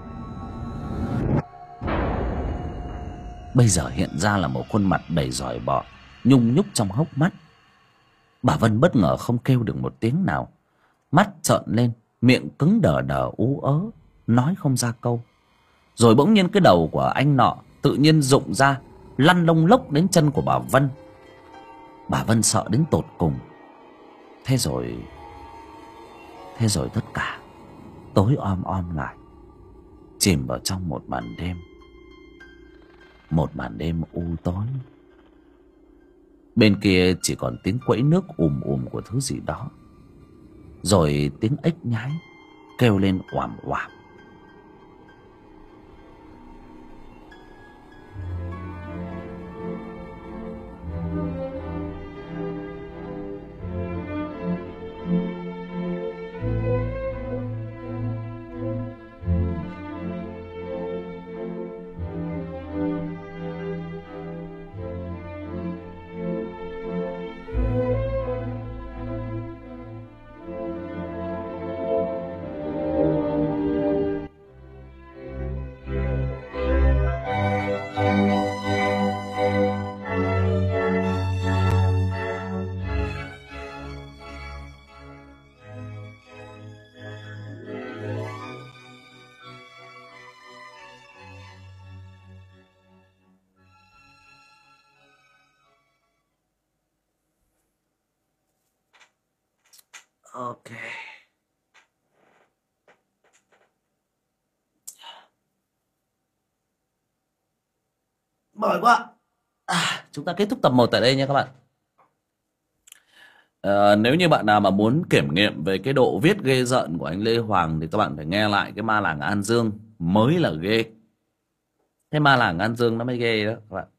Bây giờ hiện ra là một khuôn mặt đầy giòi bọ, nhung nhúc trong hốc mắt. Bà Vân bất ngờ không kêu được một tiếng nào, mắt trợn lên, miệng cứng đờ đờ ú ớ, nói không ra câu. Rồi bỗng nhiên cái đầu của anh nọ tự nhiên rụng ra, lăn lông lốc đến chân của bà Vân. Bà Vân sợ đến tột cùng. Thế rồi tất cả tối om om lại, chìm vào trong một màn đêm. Một màn đêm u tối. Bên kia chỉ còn tiếng quẫy nước của thứ gì đó, rồi tiếng ếch nhái kêu lên oàm oàm. Ok. Mỏi quá. Chúng ta kết thúc tập 1 tại đây nha các bạn. Nếu như bạn nào mà muốn kiểm nghiệm về cái độ viết ghê rợn của anh Lê Hoàng thì các bạn phải nghe lại cái Ma Làng An Dương mới là ghê. Cái Ma Làng An Dương nó mới ghê đó các bạn.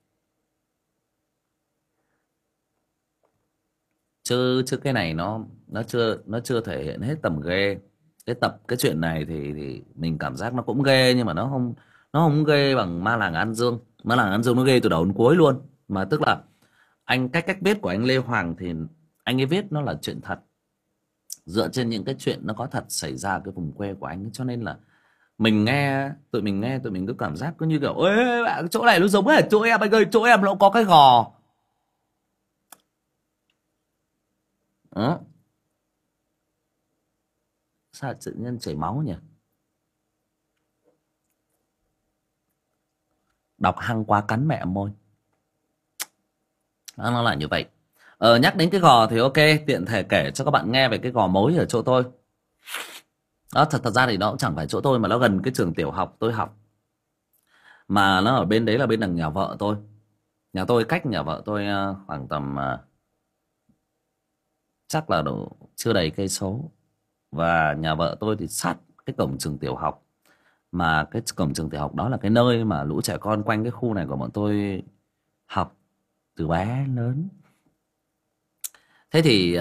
Chứ cái này nó chưa thể hiện hết tầm ghê. Cái chuyện này thì mình cảm giác nó cũng ghê, nhưng mà nó không ghê bằng Ma Làng An Dương. Ma Làng An Dương nó ghê từ đầu đến cuối luôn. Mà tức là cách viết của anh Lê Hoàng thì anh ấy viết nó là chuyện thật, dựa trên những cái chuyện nó có thật xảy ra cái vùng quê của anh ấy. Cho nên là tụi mình cứ cảm giác cứ như kiểu ê bạn, chỗ này nó giống hết chỗ em anh ơi, chỗ em nó có cái gò đó. Sao tự nhiên chảy máu nhỉ? Đọc hăng quá cắn mẹ môi. Nó là như vậy. Nhắc đến cái gò thì ok, tiện thể kể cho các bạn nghe về cái gò mối ở chỗ tôi. Đó, thật ra thì nó cũng chẳng phải chỗ tôi mà nó gần cái trường tiểu học tôi học. Mà nó ở bên đấy là bên đằng nhà vợ tôi. Nhà tôi cách nhà vợ tôi khoảng tầm chắc là chưa đầy cây số. Và nhà vợ tôi thì sát cái cổng trường tiểu học. Mà cái cổng trường tiểu học đó là cái nơi mà lũ trẻ con quanh cái khu này của bọn tôi học từ bé lớn. Thế thì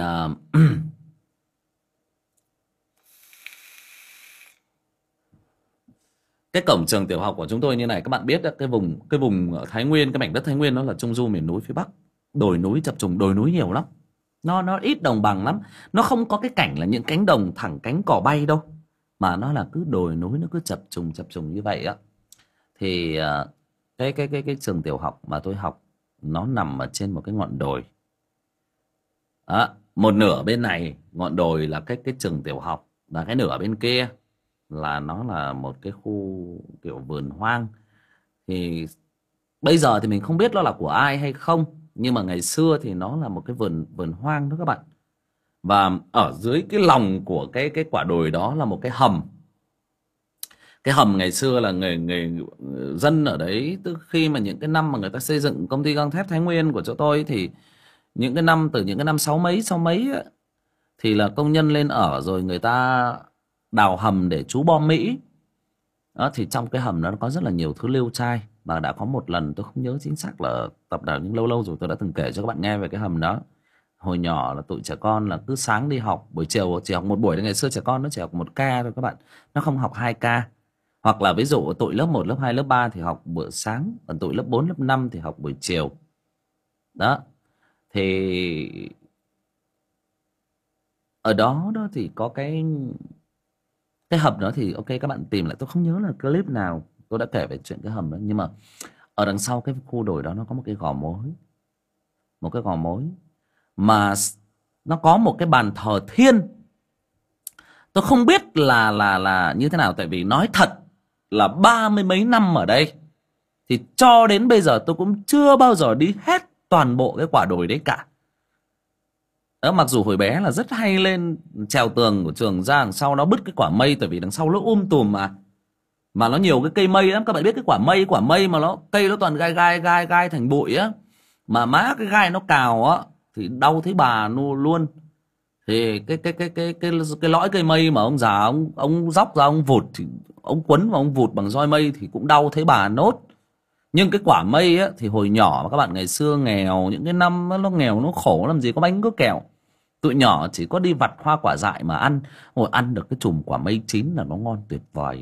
Cái cổng trường tiểu học của chúng tôi như này, các bạn biết đó, cái vùng ở Thái Nguyên, cái mảnh đất Thái Nguyên nó là trung du miền núi phía Bắc, đồi núi chập trùng, đồi núi nhiều lắm, nó ít đồng bằng lắm, nó không có cái cảnh là những cánh đồng thẳng cánh cỏ bay đâu, mà nó là cứ đồi núi, nó cứ chập trùng như vậy á. Thì cái trường tiểu học mà tôi học nó nằm ở trên một cái ngọn đồi đó. Một nửa bên này ngọn đồi là cái trường tiểu học, và cái nửa bên kia là nó là một cái khu kiểu vườn hoang. Thì bây giờ thì mình không biết nó là của ai hay không, nhưng mà ngày xưa thì nó là một cái vườn vườn hoang đó các bạn. Và ở dưới cái lòng của cái quả đồi đó là một cái hầm. Cái hầm ngày xưa là người dân ở đấy, từ khi mà những cái năm mà người ta xây dựng công ty gang thép Thái Nguyên của chỗ tôi, thì những cái năm từ những cái năm sáu mấy ấy, thì là công nhân lên ở rồi người ta đào hầm để trú bom Mỹ đó. Thì trong cái hầm đó nó có rất là nhiều thứ liêu trai, và đã có một lần tôi không nhớ chính xác là tập nào, nhưng lâu lâu rồi tôi đã từng kể cho các bạn nghe về cái hầm đó. Hồi nhỏ là tụi trẻ con là cứ sáng đi học, buổi chiều chỉ học một buổi. Ngày xưa trẻ con nó chỉ học 1 ca thôi các bạn, nó không học 2 ca. Hoặc là ví dụ tụi lớp 1, lớp 2, lớp 3 thì học bữa sáng, còn tụi lớp 4, lớp 5 thì học buổi chiều đó. Thì ở đó đó thì có cái hầm đó. Thì ok, các bạn tìm lại, tôi không nhớ là clip nào tôi đã kể về chuyện cái hầm đó, nhưng mà ở đằng sau cái khu đồi đó nó có một cái gò mối, một cái gò mối mà nó có một cái bàn thờ thiên. Tôi không biết là như thế nào, tại vì nói thật là 30 mấy năm ở đây thì cho đến bây giờ tôi cũng chưa bao giờ đi hết toàn bộ cái quả đồi đấy cả. Đó, mặc dù hồi bé là rất hay lên trèo tường của trường ra đằng sau nó bứt cái quả mây, tại vì đằng sau nó tùm mà nó nhiều cái cây mây lắm. Các bạn biết cái quả mây mà nó cây nó toàn gai thành bụi á, mà má cái gai nó cào á thì đau thấy bà luôn. Thì cái lõi cây mây mà ông già ông dóc ra ông vụt, thì ông quấn và ông vụt bằng roi mây thì cũng đau thấy bà nốt. Nhưng cái quả mây á thì hồi nhỏ mà các bạn, ngày xưa nghèo, những cái năm nó nghèo nó khổ, làm gì có bánh có kẹo, tụi nhỏ chỉ có đi vặt hoa quả dại mà ăn. Hồi ăn được cái chùm quả mây chín là nó ngon tuyệt vời,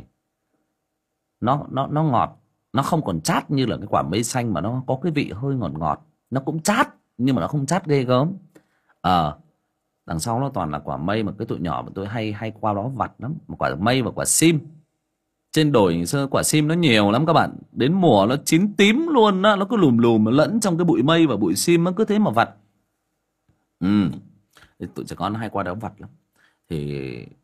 nó ngọt, nó không còn chát như là cái quả mây xanh, mà nó có cái vị hơi ngọt ngọt, nó cũng chát nhưng mà nó không chát ghê gớm. Đằng sau nó toàn là quả mây, mà cái tụi nhỏ mà tôi hay qua đó vặt lắm, một quả mây và quả sim. Trên đồi ngày xưa quả sim nó nhiều lắm các bạn, đến mùa nó chín tím luôn đó, nó cứ lùm lẫn trong cái bụi mây và bụi sim, nó cứ thế mà vặt. Thì tụi trẻ con hay qua đó vặt lắm. Thì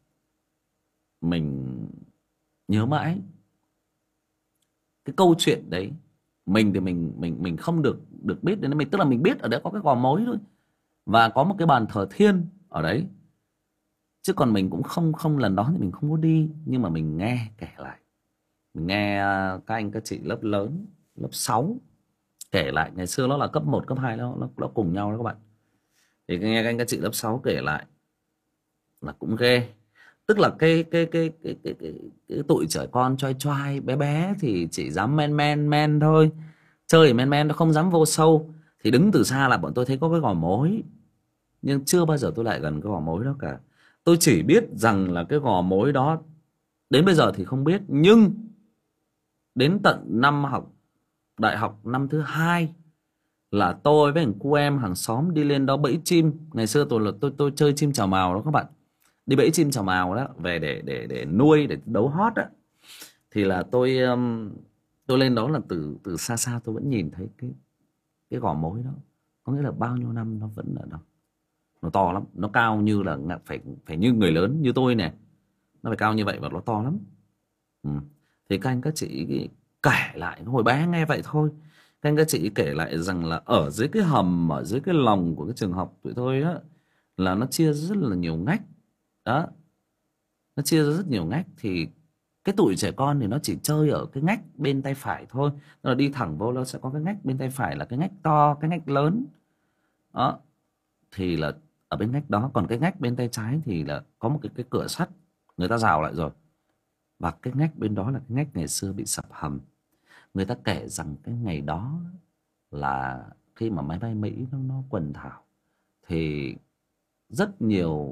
mình nhớ mãi cái câu chuyện đấy. Mình thì mình không được biết đến mình, tức là mình biết ở đấy có cái gò mối thôi và có một cái bàn thờ thiên ở đấy, chứ còn mình cũng không lần đó thì mình không có đi. Nhưng mà mình nghe kể lại, mình nghe các anh các chị lớp lớn, lớp 6 kể lại. Ngày xưa nó là cấp 1, cấp 2 nó cùng nhau đó các bạn. Thì nghe các anh các chị lớp 6 kể lại là cũng ghê. Tức là cái tụi trẻ con choai choai bé bé thì chỉ dám men thôi, chơi men nó không dám vô sâu. Thì đứng từ xa là bọn tôi thấy có cái gò mối, nhưng chưa bao giờ tôi lại gần cái gò mối đó cả. Tôi chỉ biết rằng là cái gò mối đó đến bây giờ thì không biết, nhưng đến tận năm học đại học năm thứ 2 là tôi với thằng cu em hàng xóm đi lên đó bẫy chim. Ngày xưa tôi chơi chim chào mào đó các bạn, đi bẫy chim chào mào đó về để nuôi, để đấu hót á. Thì là tôi lên đó là từ xa xa tôi vẫn nhìn thấy cái gò mối đó. Có nghĩa là bao nhiêu năm nó vẫn ở đó. Nó to lắm, nó cao như là phải như người lớn như tôi này, nó phải cao như vậy và nó to lắm. Thì các anh các chị kể lại, hồi bé nghe vậy thôi, các anh các chị kể lại rằng là ở dưới cái hầm, ở dưới cái lòng của cái trường học tụi tôi á, là nó chia rất là nhiều ngách đó, nó chia ra rất nhiều ngách. Thì cái tụi trẻ con thì nó chỉ chơi ở cái ngách bên tay phải thôi, nó đi thẳng vô nó sẽ có cái ngách bên tay phải là cái ngách to, cái ngách lớn đó. Thì là ở bên ngách đó, còn cái ngách bên tay trái thì là có một cái cửa sắt người ta rào lại rồi, và cái ngách bên đó là cái ngách ngày xưa bị sập hầm. Người ta kể rằng cái ngày đó là khi mà máy bay Mỹ nó quần thảo, thì rất nhiều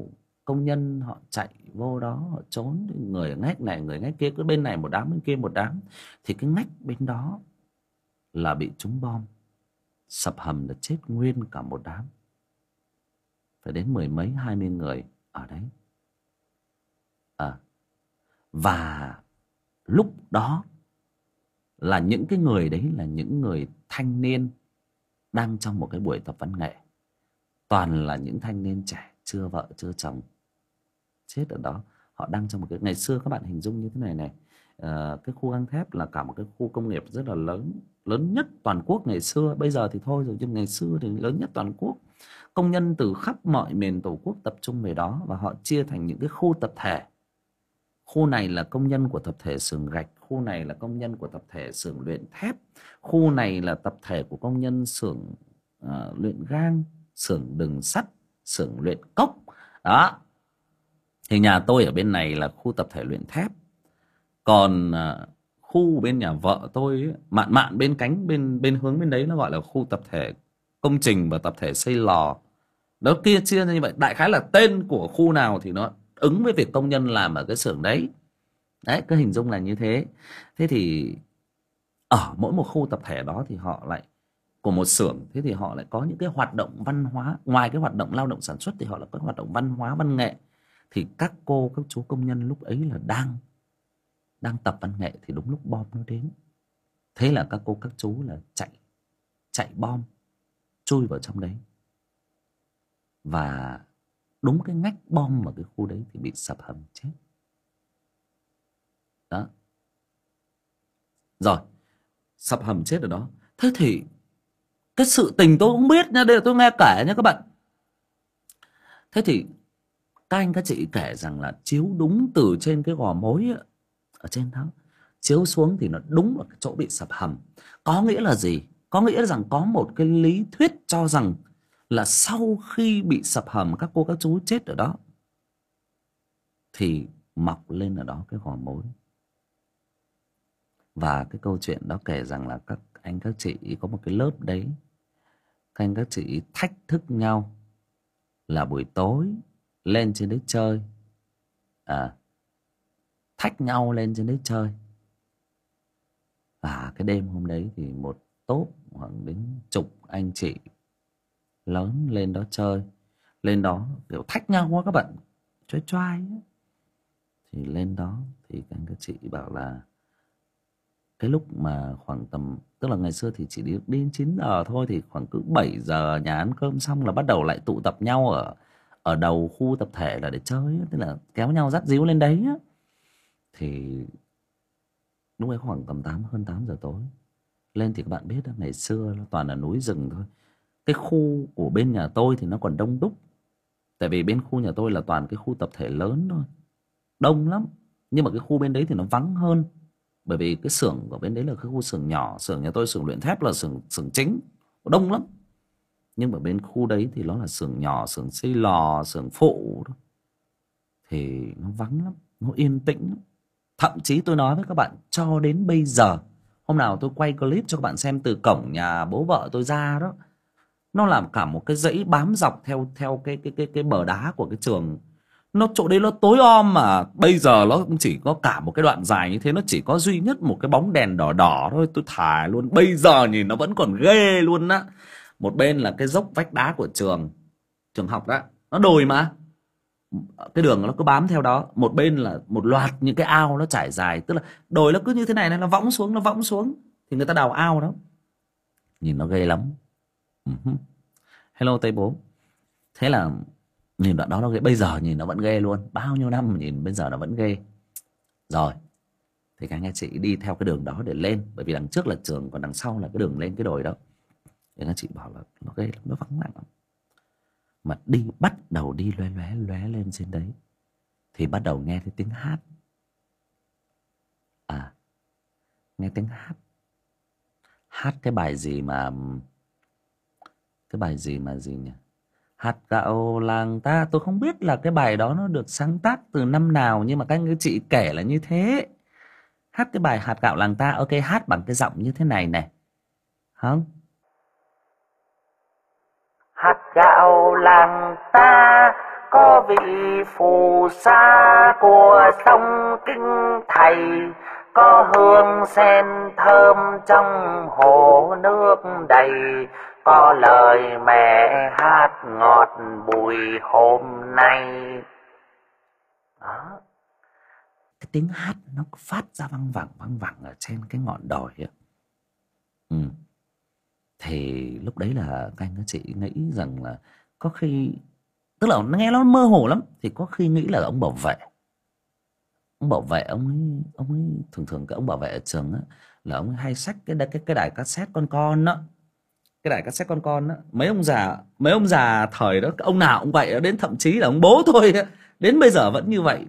công nhân họ chạy vô đó họ trốn, người ngách này người ngách kia, cứ bên này một đám bên kia một đám, thì cái ngách bên đó là bị trúng bom sập hầm, là chết nguyên cả một đám, phải đến 10 mấy 20 người ở đấy. Và lúc đó là những cái người đấy là những người thanh niên đang trong một cái buổi tập văn nghệ, toàn là những thanh niên trẻ chưa vợ chưa chồng chết ở đó. Họ đang trong một cái, ngày xưa các bạn hình dung như thế này này, cái khu gang thép là cả một cái khu công nghiệp rất là lớn, lớn nhất toàn quốc ngày xưa. Bây giờ thì thôi rồi, nhưng ngày xưa thì lớn nhất toàn quốc. Công nhân từ khắp mọi miền tổ quốc tập trung về đó, và họ chia thành những cái khu tập thể. Khu này là công nhân của tập thể xưởng gạch, khu này là công nhân của tập thể xưởng luyện thép, khu này là tập thể của công nhân xưởng luyện gang, xưởng đường sắt, xưởng luyện cốc. Đó. Thì nhà tôi ở bên này là khu tập thể luyện thép. Còn khu bên nhà vợ tôi ấy, mạn mạn bên cánh bên hướng bên đấy nó gọi là khu tập thể công trình và tập thể xây lò. Đó, kia chia ra như vậy. Đại khái là tên của khu nào thì nó ứng với việc công nhân làm ở cái xưởng đấy. Đấy, cứ hình dung là như thế. Thế thì ở mỗi một khu tập thể đó thì họ lại, của một xưởng, thế thì họ lại có những cái hoạt động văn hóa. Ngoài cái hoạt động lao động sản xuất thì họ lại có hoạt động văn hóa văn nghệ. Thì các cô các chú công nhân lúc ấy là đang tập văn nghệ, thì đúng lúc bom nó đến. Thế là các cô các chú là chạy bom chui vào trong đấy, và đúng cái ngách bom ở cái khu đấy thì bị sập hầm chết. Đó. Rồi sập hầm chết ở đó. Thế thì cái sự tình tôi cũng biết nha, đây là tôi nghe kể nha các bạn. Thế thì các anh các chị kể rằng là chiếu đúng từ trên cái gò mối ấy, ở trên đó chiếu xuống thì nó đúng ở cái chỗ bị sập hầm. Có nghĩa là gì? Có nghĩa rằng có một cái lý thuyết cho rằng là sau khi bị sập hầm, các cô các chú chết ở đó, thì mọc lên ở đó cái gò mối. Và cái câu chuyện đó kể rằng là các anh các chị có một cái lớp đấy, các anh các chị thách thức nhau là buổi tối lên trên đấy chơi. Thách nhau lên trên đấy chơi. Và cái đêm hôm đấy thì một tốp khoảng đến chục anh chị lớn lên đó chơi. Lên đó kiểu thách nhau quá các bạn, choai choai ấy. Thì lên đó thì các anh các chị bảo là cái lúc mà khoảng tầm, tức là ngày xưa thì chỉ đi đến 9 giờ thôi, thì khoảng cứ 7 giờ nhà ăn cơm xong là bắt đầu lại tụ tập nhau ở đầu khu tập thể là để chơi, tức là kéo nhau dắt díu lên đấy á. Thì lúc ấy khoảng tầm hơn 8 giờ tối lên, thì các bạn biết đó, ngày xưa nó toàn là núi rừng thôi. Cái khu của bên nhà tôi thì nó còn đông đúc, tại vì bên khu nhà tôi là toàn cái khu tập thể lớn thôi, đông lắm. Nhưng mà cái khu bên đấy thì nó vắng hơn, bởi vì cái xưởng của bên đấy là cái khu xưởng nhỏ. Xưởng nhà tôi, xưởng luyện thép là xưởng chính, đông lắm. Nhưng mà bên khu đấy thì nó là xưởng nhỏ, xưởng xây lò, xưởng phụ thôi, thì nó vắng lắm, nó yên tĩnh lắm. Thậm chí tôi nói với các bạn, cho đến bây giờ, hôm nào tôi quay clip cho các bạn xem từ cổng nhà bố vợ tôi ra đó, nó làm cả một cái dãy bám dọc theo cái bờ đá của cái trường. Nó chỗ đấy nó tối om, mà bây giờ nó cũng chỉ có cả một cái đoạn dài như thế, nó chỉ có duy nhất một cái bóng đèn đỏ đỏ thôi. Tôi thả luôn, bây giờ nhìn nó vẫn còn ghê luôn á. Một bên là cái dốc vách đá của trường học đó, nó đồi mà cái đường nó cứ bám theo đó. Một bên là một loạt những cái ao nó trải dài, tức là đồi nó cứ như thế này này, nó võng xuống thì người ta đào ao đó, nhìn nó ghê lắm. Hello Tây Bố. Thế là nhìn đoạn đó nó ghê, bây giờ nhìn nó vẫn ghê luôn, bao nhiêu năm nhìn bây giờ nó vẫn ghê. Rồi thì các anh chị đi theo cái đường đó để lên, bởi vì đằng trước là trường, còn đằng sau là cái đường lên cái đồi đó. Thì các chị bảo là nó ghê lắm, nó vắng lặng lắm. Mà bắt đầu đi lóe lên trên đấy, thì bắt đầu nghe thấy tiếng hát. Nghe tiếng hát cái bài gì mà gì nhỉ? Hạt gạo làng ta. Tôi không biết là cái bài đó nó được sáng tác từ năm nào, nhưng mà các anh chị kể là như thế. Hát cái bài Hạt gạo làng ta. Ok, hát bằng cái giọng như thế này này, không? Hạt gạo làng ta có vị phù sa của sông Kinh Thầy, có hương sen thơm trong hồ nước đầy, có lời mẹ hát ngọt bùi hôm nay. Đó. Cái tiếng hát nó phát ra văng vẳng ở trên cái ngọn đồi ấy. Thì lúc đấy là các anh các chị nghĩ rằng là có khi, tức là nó nghe nó mơ hồ lắm, thì có khi nghĩ là ông bảo vệ. Ông bảo vệ ông ấy thường cái ông bảo vệ ở trường á, là ông ấy hay xách cái đài cassette con đó. Cái đài cassette con đó, mấy ông già thời đó ông nào cũng vậy, đến thậm chí là ông bố tôi đến bây giờ vẫn như vậy.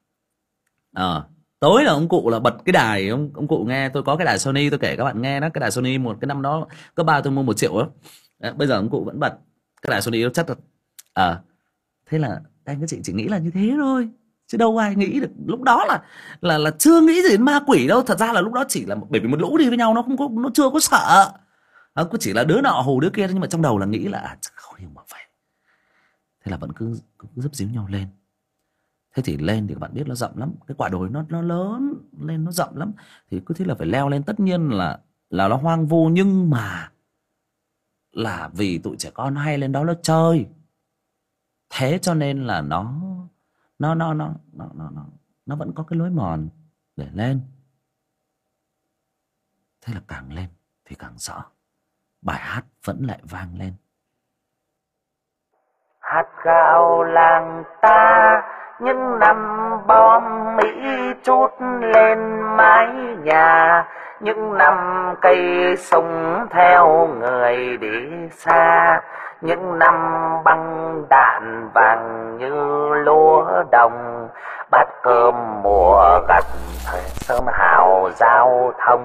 Tối là ông cụ là bật cái đài, ông cụ nghe. Tôi có cái đài Sony, tôi kể các bạn nghe đó. Cái đài Sony một cái năm đó cấp 3 tôi mua 1 triệu đó. Bây giờ ông cụ vẫn bật cái đài Sony, nó chất thật. Thế là anh các chị chỉ nghĩ là như thế thôi, chứ đâu ai nghĩ được lúc đó là chưa nghĩ gì đến ma quỷ đâu. Thật ra là lúc đó chỉ là bởi vì một lũ đi với nhau, nó chưa có sợ. Cứ chỉ là đứa nọ hù đứa kia, nhưng mà trong đầu là nghĩ là không hiểu mà vậy. Thế là vẫn cứ giúp díu nhau lên. Thế thì lên thì các bạn biết nó rộng lắm, cái quả đồi nó lớn lên, nó rộng lắm, thì cứ thế là phải leo lên. Tất nhiên là nó hoang vu, nhưng mà là vì tụi trẻ con hay lên đó nó chơi, thế cho nên là nó vẫn có cái lối mòn để lên. Thế là càng lên thì càng sợ. Bài hát vẫn lại vang lên. Hạt gạo làng ta những năm bom Mỹ trút lên mái nhà, những năm cây súng theo người đi xa, những năm băng đạn vàng như lúa đồng, bát cơm mùa gặt thời sớm hào giao thông.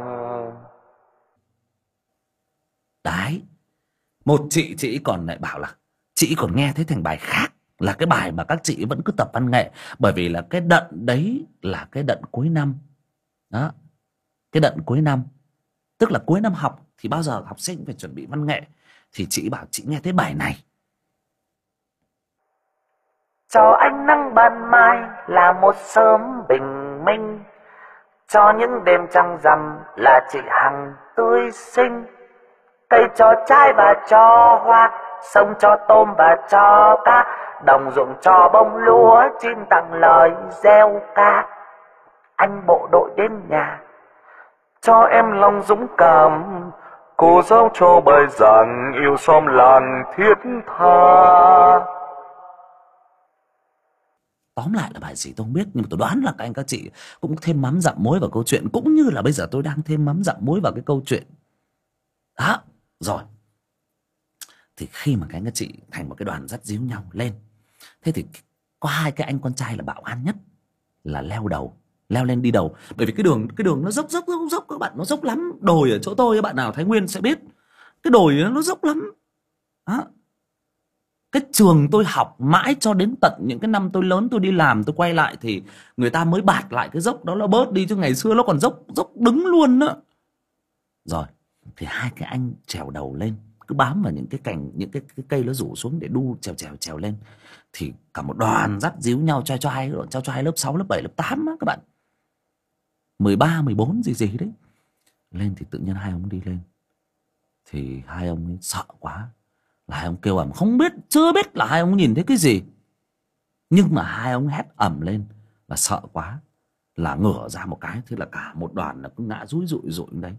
Đấy, một chị còn lại bảo là chị còn nghe thấy thành bài khác, là cái bài mà các chị vẫn cứ tập văn nghệ. Bởi vì là cái đận đấy là cái đận cuối năm đó. Cái đận cuối năm, tức là cuối năm học thì bao giờ học sinh phải chuẩn bị văn nghệ. Thì chị bảo chị nghe thấy bài này. Cho ánh nắng ban mai là một sớm bình minh, cho những đêm trăng rằm là chị Hằng tươi xinh. Cây cho trái và cho hoa, sông cho tôm và cho cá, đồng ruộng cho bông lúa, chim tặng lời gieo ca. Anh bộ đội đến nhà cho em lòng dũng cảm, cô giáo cho bài giảng yêu xóm làng thiết tha. Tóm lại là bài gì tôi không biết, nhưng mà tôi đoán là các anh các chị cũng thêm mắm dặm muối vào câu chuyện, cũng như là bây giờ tôi đang thêm mắm dặm muối vào cái câu chuyện đó. Rồi thì khi mà các anh các chị thành một cái đoàn dắt díu nhau lên, thế thì có hai cái anh con trai là bạo gan nhất là leo lên đi đầu. Bởi vì cái đường nó dốc các bạn, nó dốc lắm. Đồi ở chỗ tôi, bạn nào Thái Nguyên sẽ biết, cái đồi nó dốc lắm đó. Cái trường tôi học mãi cho đến tận những cái năm tôi lớn, tôi đi làm tôi quay lại thì người ta mới bạt lại cái dốc đó, nó bớt đi, chứ ngày xưa nó còn dốc đứng luôn đó. Rồi thì hai cái anh trèo đầu lên, cứ bám vào những cái cành, những cái cây nó rủ xuống để đu trèo lên. Thì cả một đoàn dắt díu nhau cho hai lớp 6, lớp 7, lớp 8 á các bạn, 13, 14 gì đấy. Lên thì tự nhiên hai ông đi lên, thì hai ông ấy sợ quá, là hai ông kêu ầm, chưa biết là hai ông nhìn thấy cái gì, nhưng mà hai ông hét ầm lên là sợ quá, là ngửa ra một cái, thế là cả một đoàn là cứ ngã rúi rụi đấy.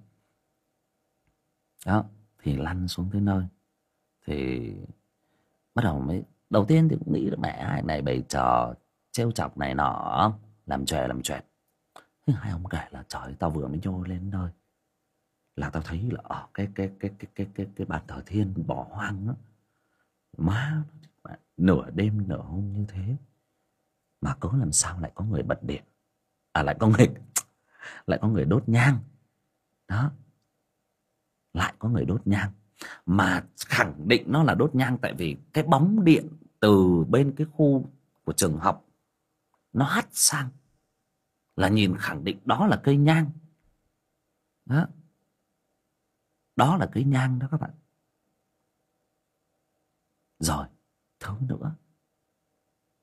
Đó thì lăn xuống tới nơi, thì bắt đầu mới đầu tiên thì cũng nghĩ là mẹ hai này bày trò trêu chọc này nọ, làm chòe. Thế hai ông kể là trời, tao vừa mới nhô lên nơi là tao thấy là ở cái bàn thờ thiên bỏ hoang đó, má, nửa đêm nửa hôm như thế mà cớ làm sao lại có người bật điện, lại có người đốt nhang đó. Lại có người đốt nhang, mà khẳng định nó là đốt nhang, tại vì cái bóng điện từ bên cái khu của trường học nó hắt sang, là nhìn khẳng định đó là cây nhang đó. Đó là cây nhang đó các bạn. Rồi thứ nữa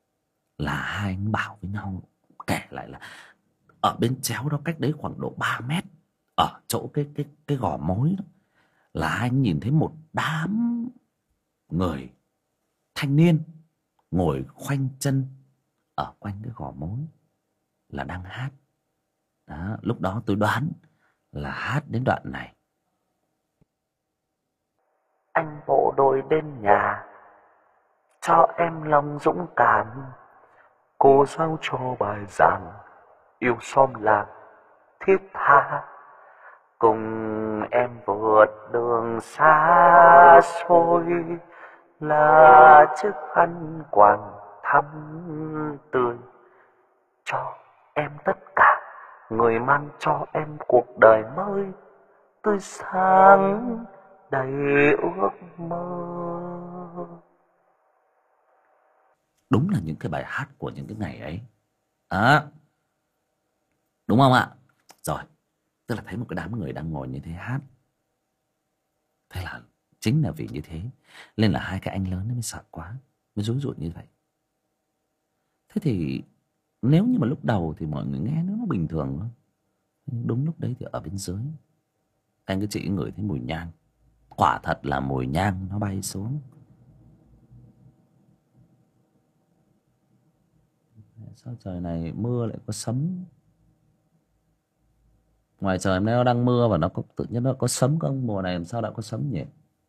là hai anh bảo với nhau, kể lại là ở bên chéo đó, cách đấy khoảng độ 3 mét, ở chỗ cái gò mối đó, là hai anh nhìn thấy một đám người thanh niên ngồi khoanh chân ở quanh cái gò mối, là đang hát. Đó, lúc đó tôi đoán là hát đến đoạn này: anh bộ đội đến nhà cho em lòng dũng cảm, cô giáo cho bài giảng yêu xóm làng thiết tha, cùng em vượt đường xa xôi, là chiếc khăn quàng thắm tươi, cho em tất cả, người mang cho em cuộc đời mới tươi sáng đầy ước mơ. Đúng là những cái bài hát của những cái ngày ấy. À, đúng không ạ? Rồi, tức là thấy một cái đám người đang ngồi như thế hát. Thế là chính là vì như thế nên là hai cái anh lớn nó mới sợ quá, mới rối rụi như vậy. Thế thì nếu như mà lúc đầu thì mọi người nghe nó bình thường thôi. Đúng lúc đấy thì ở bên dưới, anh cái chị ngửi thấy mùi nhang. Quả thật là mùi nhang nó bay xuống. Sao trời này mưa lại có sấm? Ngoài trời nó đang mưa và nó có tự nhiên nó có sấm không? Mùa này làm sao đã có sấm nhỉ?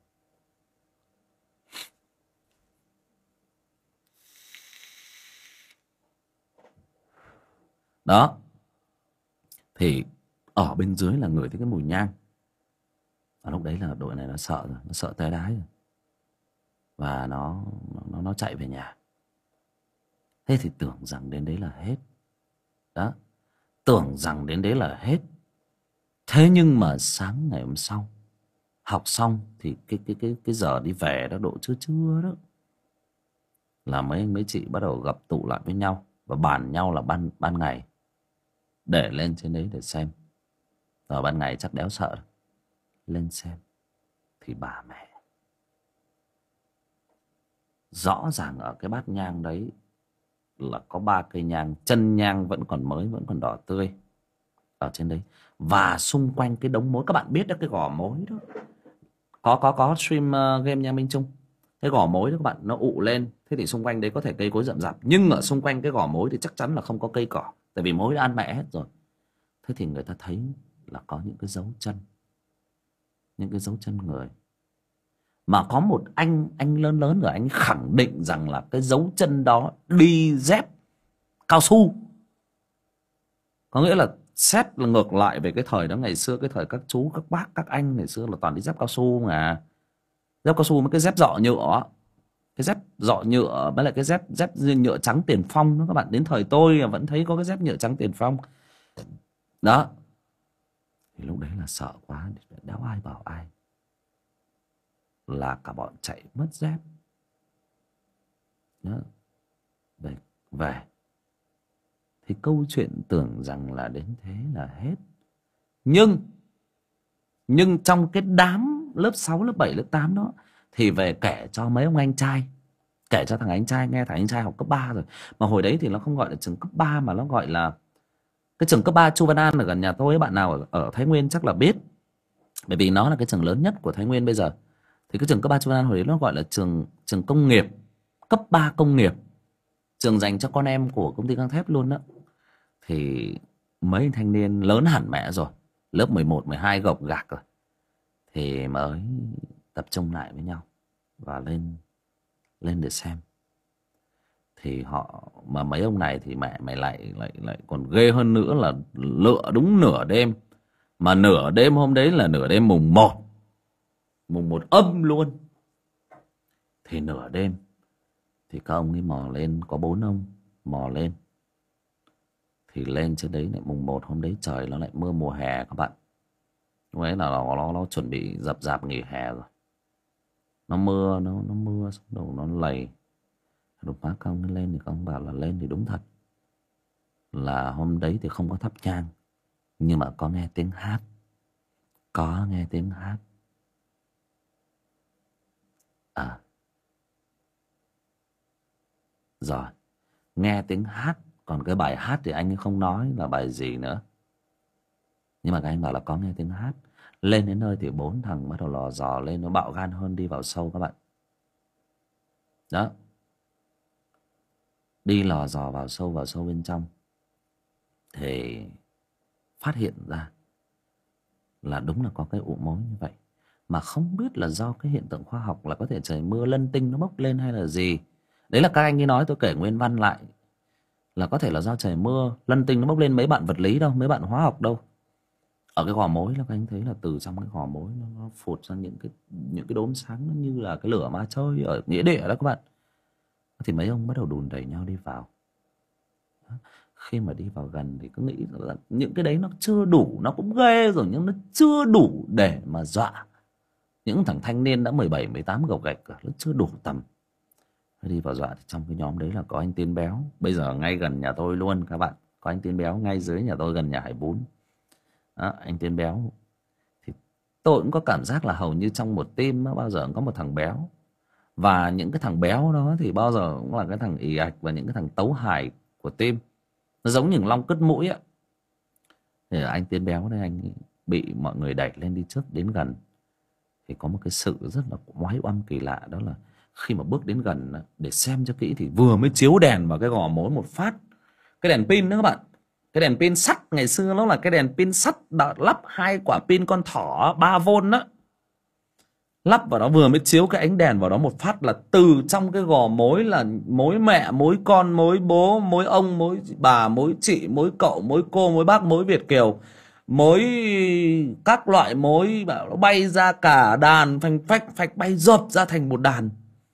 Đó. Thì ở bên dưới là ngửi thấy cái mùi nhang. Và lúc đấy là đội này nó sợ rồi, nó sợ té đái rồi. Và nó chạy về nhà. Thế thì tưởng rằng đến đấy là hết. Đó. Tưởng rằng đến đấy là hết. Thế nhưng mà sáng ngày hôm sau, học xong thì cái giờ đi về đó, độ trưa trưa đó, là mấy anh mấy chị bắt đầu gặp tụ lại với nhau và bàn nhau là ban ngày để lên trên đấy để xem. Rồi ban ngày chắc đéo sợ, lên xem thì bà mẹ, rõ ràng ở cái bát nhang đấy là có 3 cây nhang, chân nhang vẫn còn mới, vẫn còn đỏ tươi ở trên đấy. Và xung quanh cái đống mối, các bạn biết đó, cái gò mối đó, có stream game nha Minh Trung. Cái gò mối đó các bạn, nó ụ lên, thế thì xung quanh đấy có thể cây cối rậm rạp, nhưng ở xung quanh cái gò mối thì chắc chắn là không có cây cỏ, tại vì mối đã ăn mẹ hết rồi. Thế thì người ta thấy là có những cái dấu chân, những cái dấu chân người. Mà có một anh lớn lớn rồi, anh khẳng định rằng là cái dấu chân đó đi dép cao su. Có nghĩa là xét là ngược lại về cái thời đó, ngày xưa cái thời các chú các bác các anh ngày xưa là toàn đi dép cao su mà. Dép cao su với cái dép dọ nhựa, cái dép dọ nhựa với lại cái dép nhựa trắng Tiền Phong đó các bạn. Đến thời tôi vẫn thấy có cái dép nhựa trắng Tiền Phong đó. Thì lúc đấy là sợ quá, đéo ai bảo ai, là cả bọn chạy mất dép đó. Về thì câu chuyện tưởng rằng là đến thế là hết. Nhưng trong cái đám lớp 6, lớp 7, lớp 8 đó thì về kể cho mấy ông anh trai, kể cho thằng anh trai nghe. Thằng anh trai học cấp 3 rồi, mà hồi đấy thì nó không gọi là trường cấp 3 mà nó gọi là cái trường cấp 3 Chu Văn An ở gần nhà tôi ấy. Bạn nào ở Thái Nguyên chắc là biết, bởi vì nó là cái trường lớn nhất của Thái Nguyên bây giờ. Thì cái trường cấp 3 Chu Văn An hồi đấy nó gọi là trường công nghiệp, cấp 3 công nghiệp, trường dành cho con em của công ty gang thép luôn đó. Thì mấy thanh niên lớn hẳn mẹ rồi, lớp 11, 12 gộc gạc rồi, thì mới tập trung lại với nhau và lên để xem. Thì họ, mà mấy ông này thì mẹ mày lại còn ghê hơn nữa là lựa đúng nửa đêm. Mà nửa đêm hôm đấy là nửa đêm mùng 1 âm luôn. Thì nửa đêm thì các ông ấy mò lên, có 4 ông mò lên. Thì lên trên đấy lại mùng 1 hôm đấy trời nó lại mưa mùa hè các bạn. Lúc ấy là nó chuẩn bị dập dạp nghỉ hè rồi. Nó mưa, nó mưa xong đầu nó lầy. Đột phá các ông ấy lên thì các ông bảo là lên thì đúng thật là hôm đấy thì không có thắp nhang, nhưng mà có nghe tiếng hát. Có nghe tiếng hát. À, rồi nghe tiếng hát. Còn cái bài hát thì anh ấy không nói là bài gì nữa, nhưng mà các anh bảo là có nghe tiếng hát. Lên đến nơi thì 4 thằng bắt đầu lò dò lên, nó bạo gan hơn, đi vào sâu các bạn. Đó, đi lò dò vào sâu bên trong thì phát hiện ra là đúng là có cái ụ mối như vậy. Mà không biết là do cái hiện tượng khoa học là có thể trời mưa lân tinh nó bốc lên hay là gì. Đấy là các anh ấy nói, tôi kể nguyên văn lại, là có thể là do trời mưa lân tinh nó bốc lên. Mấy bạn vật lý đâu, mấy bạn hóa học đâu. Ở cái gò mối là các anh thấy là từ trong cái gò mối nó phụt ra những cái đốm sáng, nó như là cái lửa ma chơi ở nghĩa địa đó các bạn. Thì mấy ông bắt đầu đùn đẩy nhau đi vào. Khi mà đi vào gần thì cứ nghĩ là những cái đấy nó chưa đủ, nó cũng ghê rồi nhưng nó chưa đủ để mà dọa những thằng thanh niên đã 17, 18 gầu gạch cả, nó chưa đủ tầm. Đi vào dọa thì trong cái nhóm đấy là có anh Tiên Béo, bây giờ ngay gần nhà tôi luôn các bạn. Có anh Tiên Béo ngay dưới nhà tôi, gần nhà Hải Bún đó, anh Tiên Béo. Thì tôi cũng có cảm giác là hầu như trong một team nó bao giờ cũng có một thằng béo. Và những cái thằng béo đó thì bao giờ cũng là cái thằng ì ạch và những cái thằng tấu hài của team. Nó giống như long cứt mũi á. Thì anh Tiên Béo đây, anh bị mọi người đẩy lên đi trước, đến gần thì có một cái sự rất là oái oăm kỳ lạ. Đó là khi mà bước đến gần để xem cho kỹ thì vừa mới chiếu đèn vào cái gò mối một phát, cái đèn pin đó các bạn, cái đèn pin sắt, ngày xưa nó là cái đèn pin sắt lắp 2 quả pin con thỏ 3V đó, lắp vào đó, vừa mới chiếu cái ánh đèn vào đó một phát là từ trong cái gò mối, là mối mẹ, mối con, mối bố, mối ông, mối bà, mối chị, mối cậu, mối cô, mối bác, mối Việt kiều, mối các loại mối, bảo nó bay ra cả đàn, phanh phách phách, bay rộp ra thành một đàn.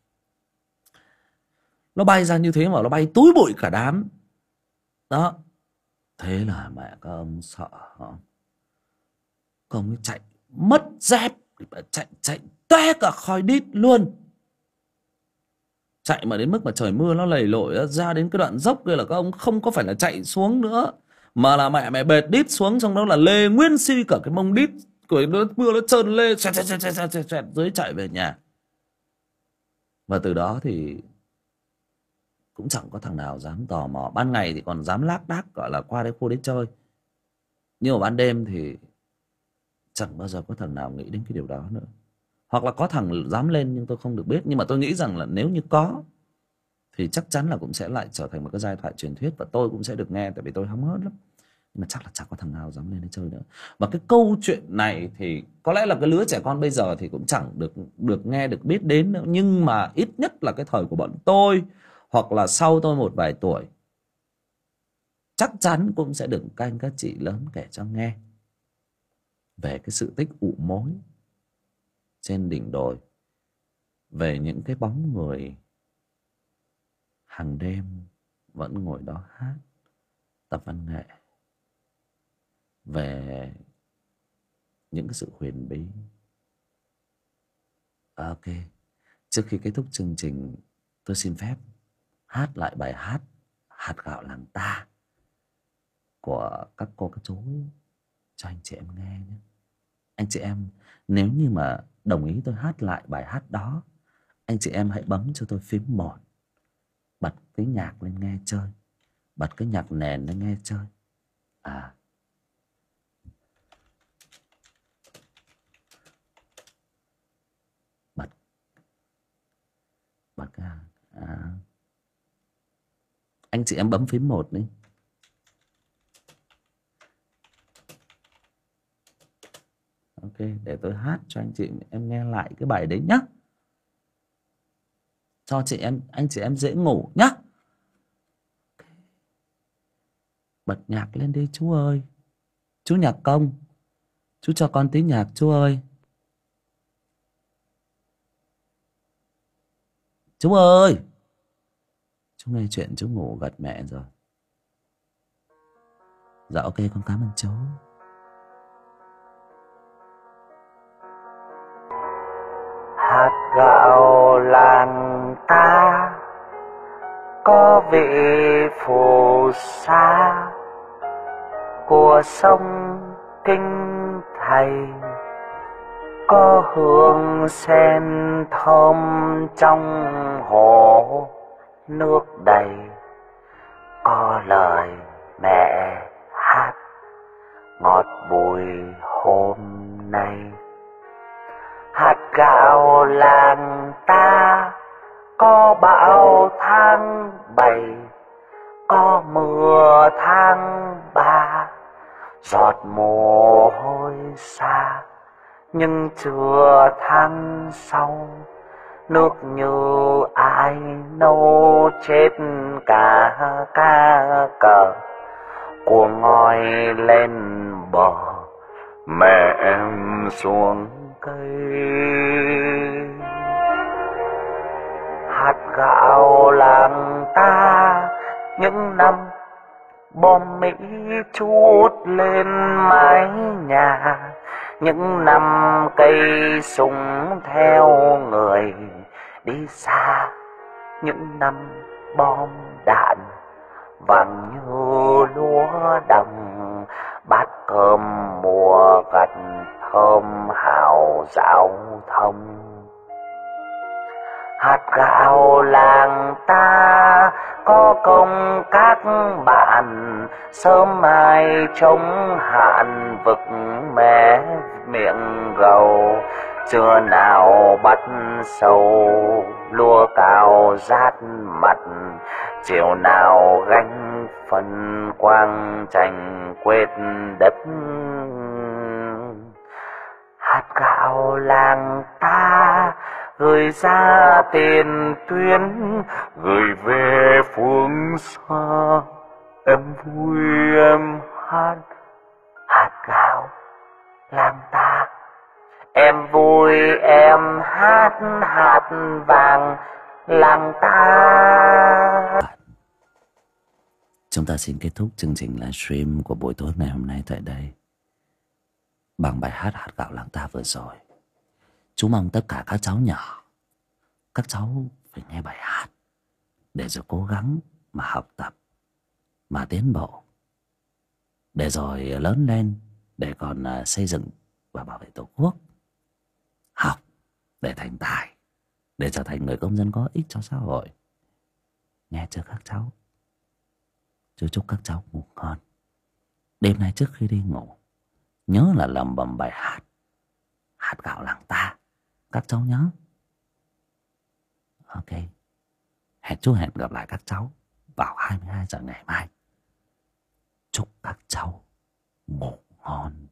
Nó bay ra như thế mà nó bay túi bụi cả đám đó. Thế là mẹ các ông sợ hả? Các ông ấy chạy mất dép, chạy toe cả khói đít luôn. Chạy mà đến mức mà trời mưa nó lầy lội ra đến cái đoạn dốc kia là các ông không có phải là chạy xuống nữa, mà là mẹ bệt đít xuống, trong đó là lê nguyên si cả cái mông đít của nó, mưa nó trơn lê xoẹt dưới chạy về nhà. Và từ đó thì cũng chẳng có thằng nào dám tò mò. Ban ngày thì còn dám lác đác gọi là qua đấy khu đấy chơi, nhưng mà ban đêm thì chẳng bao giờ có thằng nào nghĩ đến cái điều đó nữa. Hoặc là có thằng dám lên nhưng tôi không được biết. Nhưng mà tôi nghĩ rằng là nếu như có thì chắc chắn là cũng sẽ lại trở thành một cái giai thoại truyền thuyết, và tôi cũng sẽ được nghe, tại vì tôi hóng hớt lắm. Nhưng mà chắc là chẳng có thằng nào dám lên đấy chơi nữa. Và cái câu chuyện này thì có lẽ là cái lứa trẻ con bây giờ thì cũng chẳng được nghe, được biết đến nữa. Nhưng mà ít nhất là cái thời của bọn tôi, hoặc là sau tôi một vài tuổi, chắc chắn cũng sẽ được các anh các chị lớn kể cho nghe về cái sự tích ụ mối trên đỉnh đồi, về những cái bóng người hàng đêm vẫn ngồi đó hát, tập văn nghệ, về những cái sự huyền bí. Ok, trước khi kết thúc chương trình, tôi xin phép hát lại bài hát Hạt Gạo Làng Ta của các cô các chú cho anh chị em nghe nhé. Anh chị em nếu như mà đồng ý tôi hát lại bài hát đó, anh chị em hãy bấm cho tôi phím 1, bật cái nhạc lên nghe chơi, bật cái nhạc nền lên nghe chơi. Bật cái anh chị em bấm phím 1 đi. Ok, để tôi hát cho anh chị em nghe lại cái bài đấy nhá, cho anh chị em dễ ngủ nhá. Bật nhạc lên đi chú ơi. Chú nhạc công, chú cho con tí nhạc chú ơi. Chú ơi, chú nghe chuyện chú ngủ gật mẹ rồi. Dạ ok, con cảm ơn chú. Hạt gạo làng ta có vị phù sa của sông Kinh Thầy, có hương sen thơm trong hồ nước đầy. có lời mẹ hát ngọt bùi hôm nay. Hạt gạo làng ta có bão tháng 7, có mưa tháng 3, giọt mồ hôi xa. Nhưng chưa tháng sau, nước như ai nấu chết cả cá cờ. Cuồng ngoi lên bờ, mẹ em xuống cây. Hạt gạo làng ta những năm bom Mỹ trút lên mái nhà, những năm cây súng theo người đi xa, những năm bom đạn vàng như lúa đồng, bát cơm mùa gặt thơm hào giao thông. Hạt gạo làng ta có công các bạn, sớm mai chống hạn vực mé miệng gầu. Trưa nào bắt sâu lúa cao rát mặt, chiều nào gánh phân quang tranh quét đất. Hạt gạo làng ta gửi ra tiền tuyến, gửi về phương xa. Em vui em hát, hạt gạo làng ta. Em vui em hát, hạt vàng làng ta. Chúng ta xin kết thúc chương trình livestream của buổi tối ngày hôm nay tại đây bằng bài hát Hạt gạo làng ta vừa rồi. Chú mong tất cả các cháu nhỏ, các cháu phải nghe bài hát để rồi cố gắng mà học tập, mà tiến bộ, để rồi lớn lên để còn xây dựng và bảo vệ Tổ quốc. Học để thành tài, để trở thành người công dân có ích cho xã hội. Nghe chưa các cháu? Chú chúc các cháu ngủ ngon. Đêm nay trước khi đi ngủ, nhớ là lẩm bẩm bài hát Hạt gạo làng ta. Các cháu nhớ. Ok. Chú hẹn gặp lại các cháu vào 22 giờ ngày mai. Chúc các cháu ngủ ngon.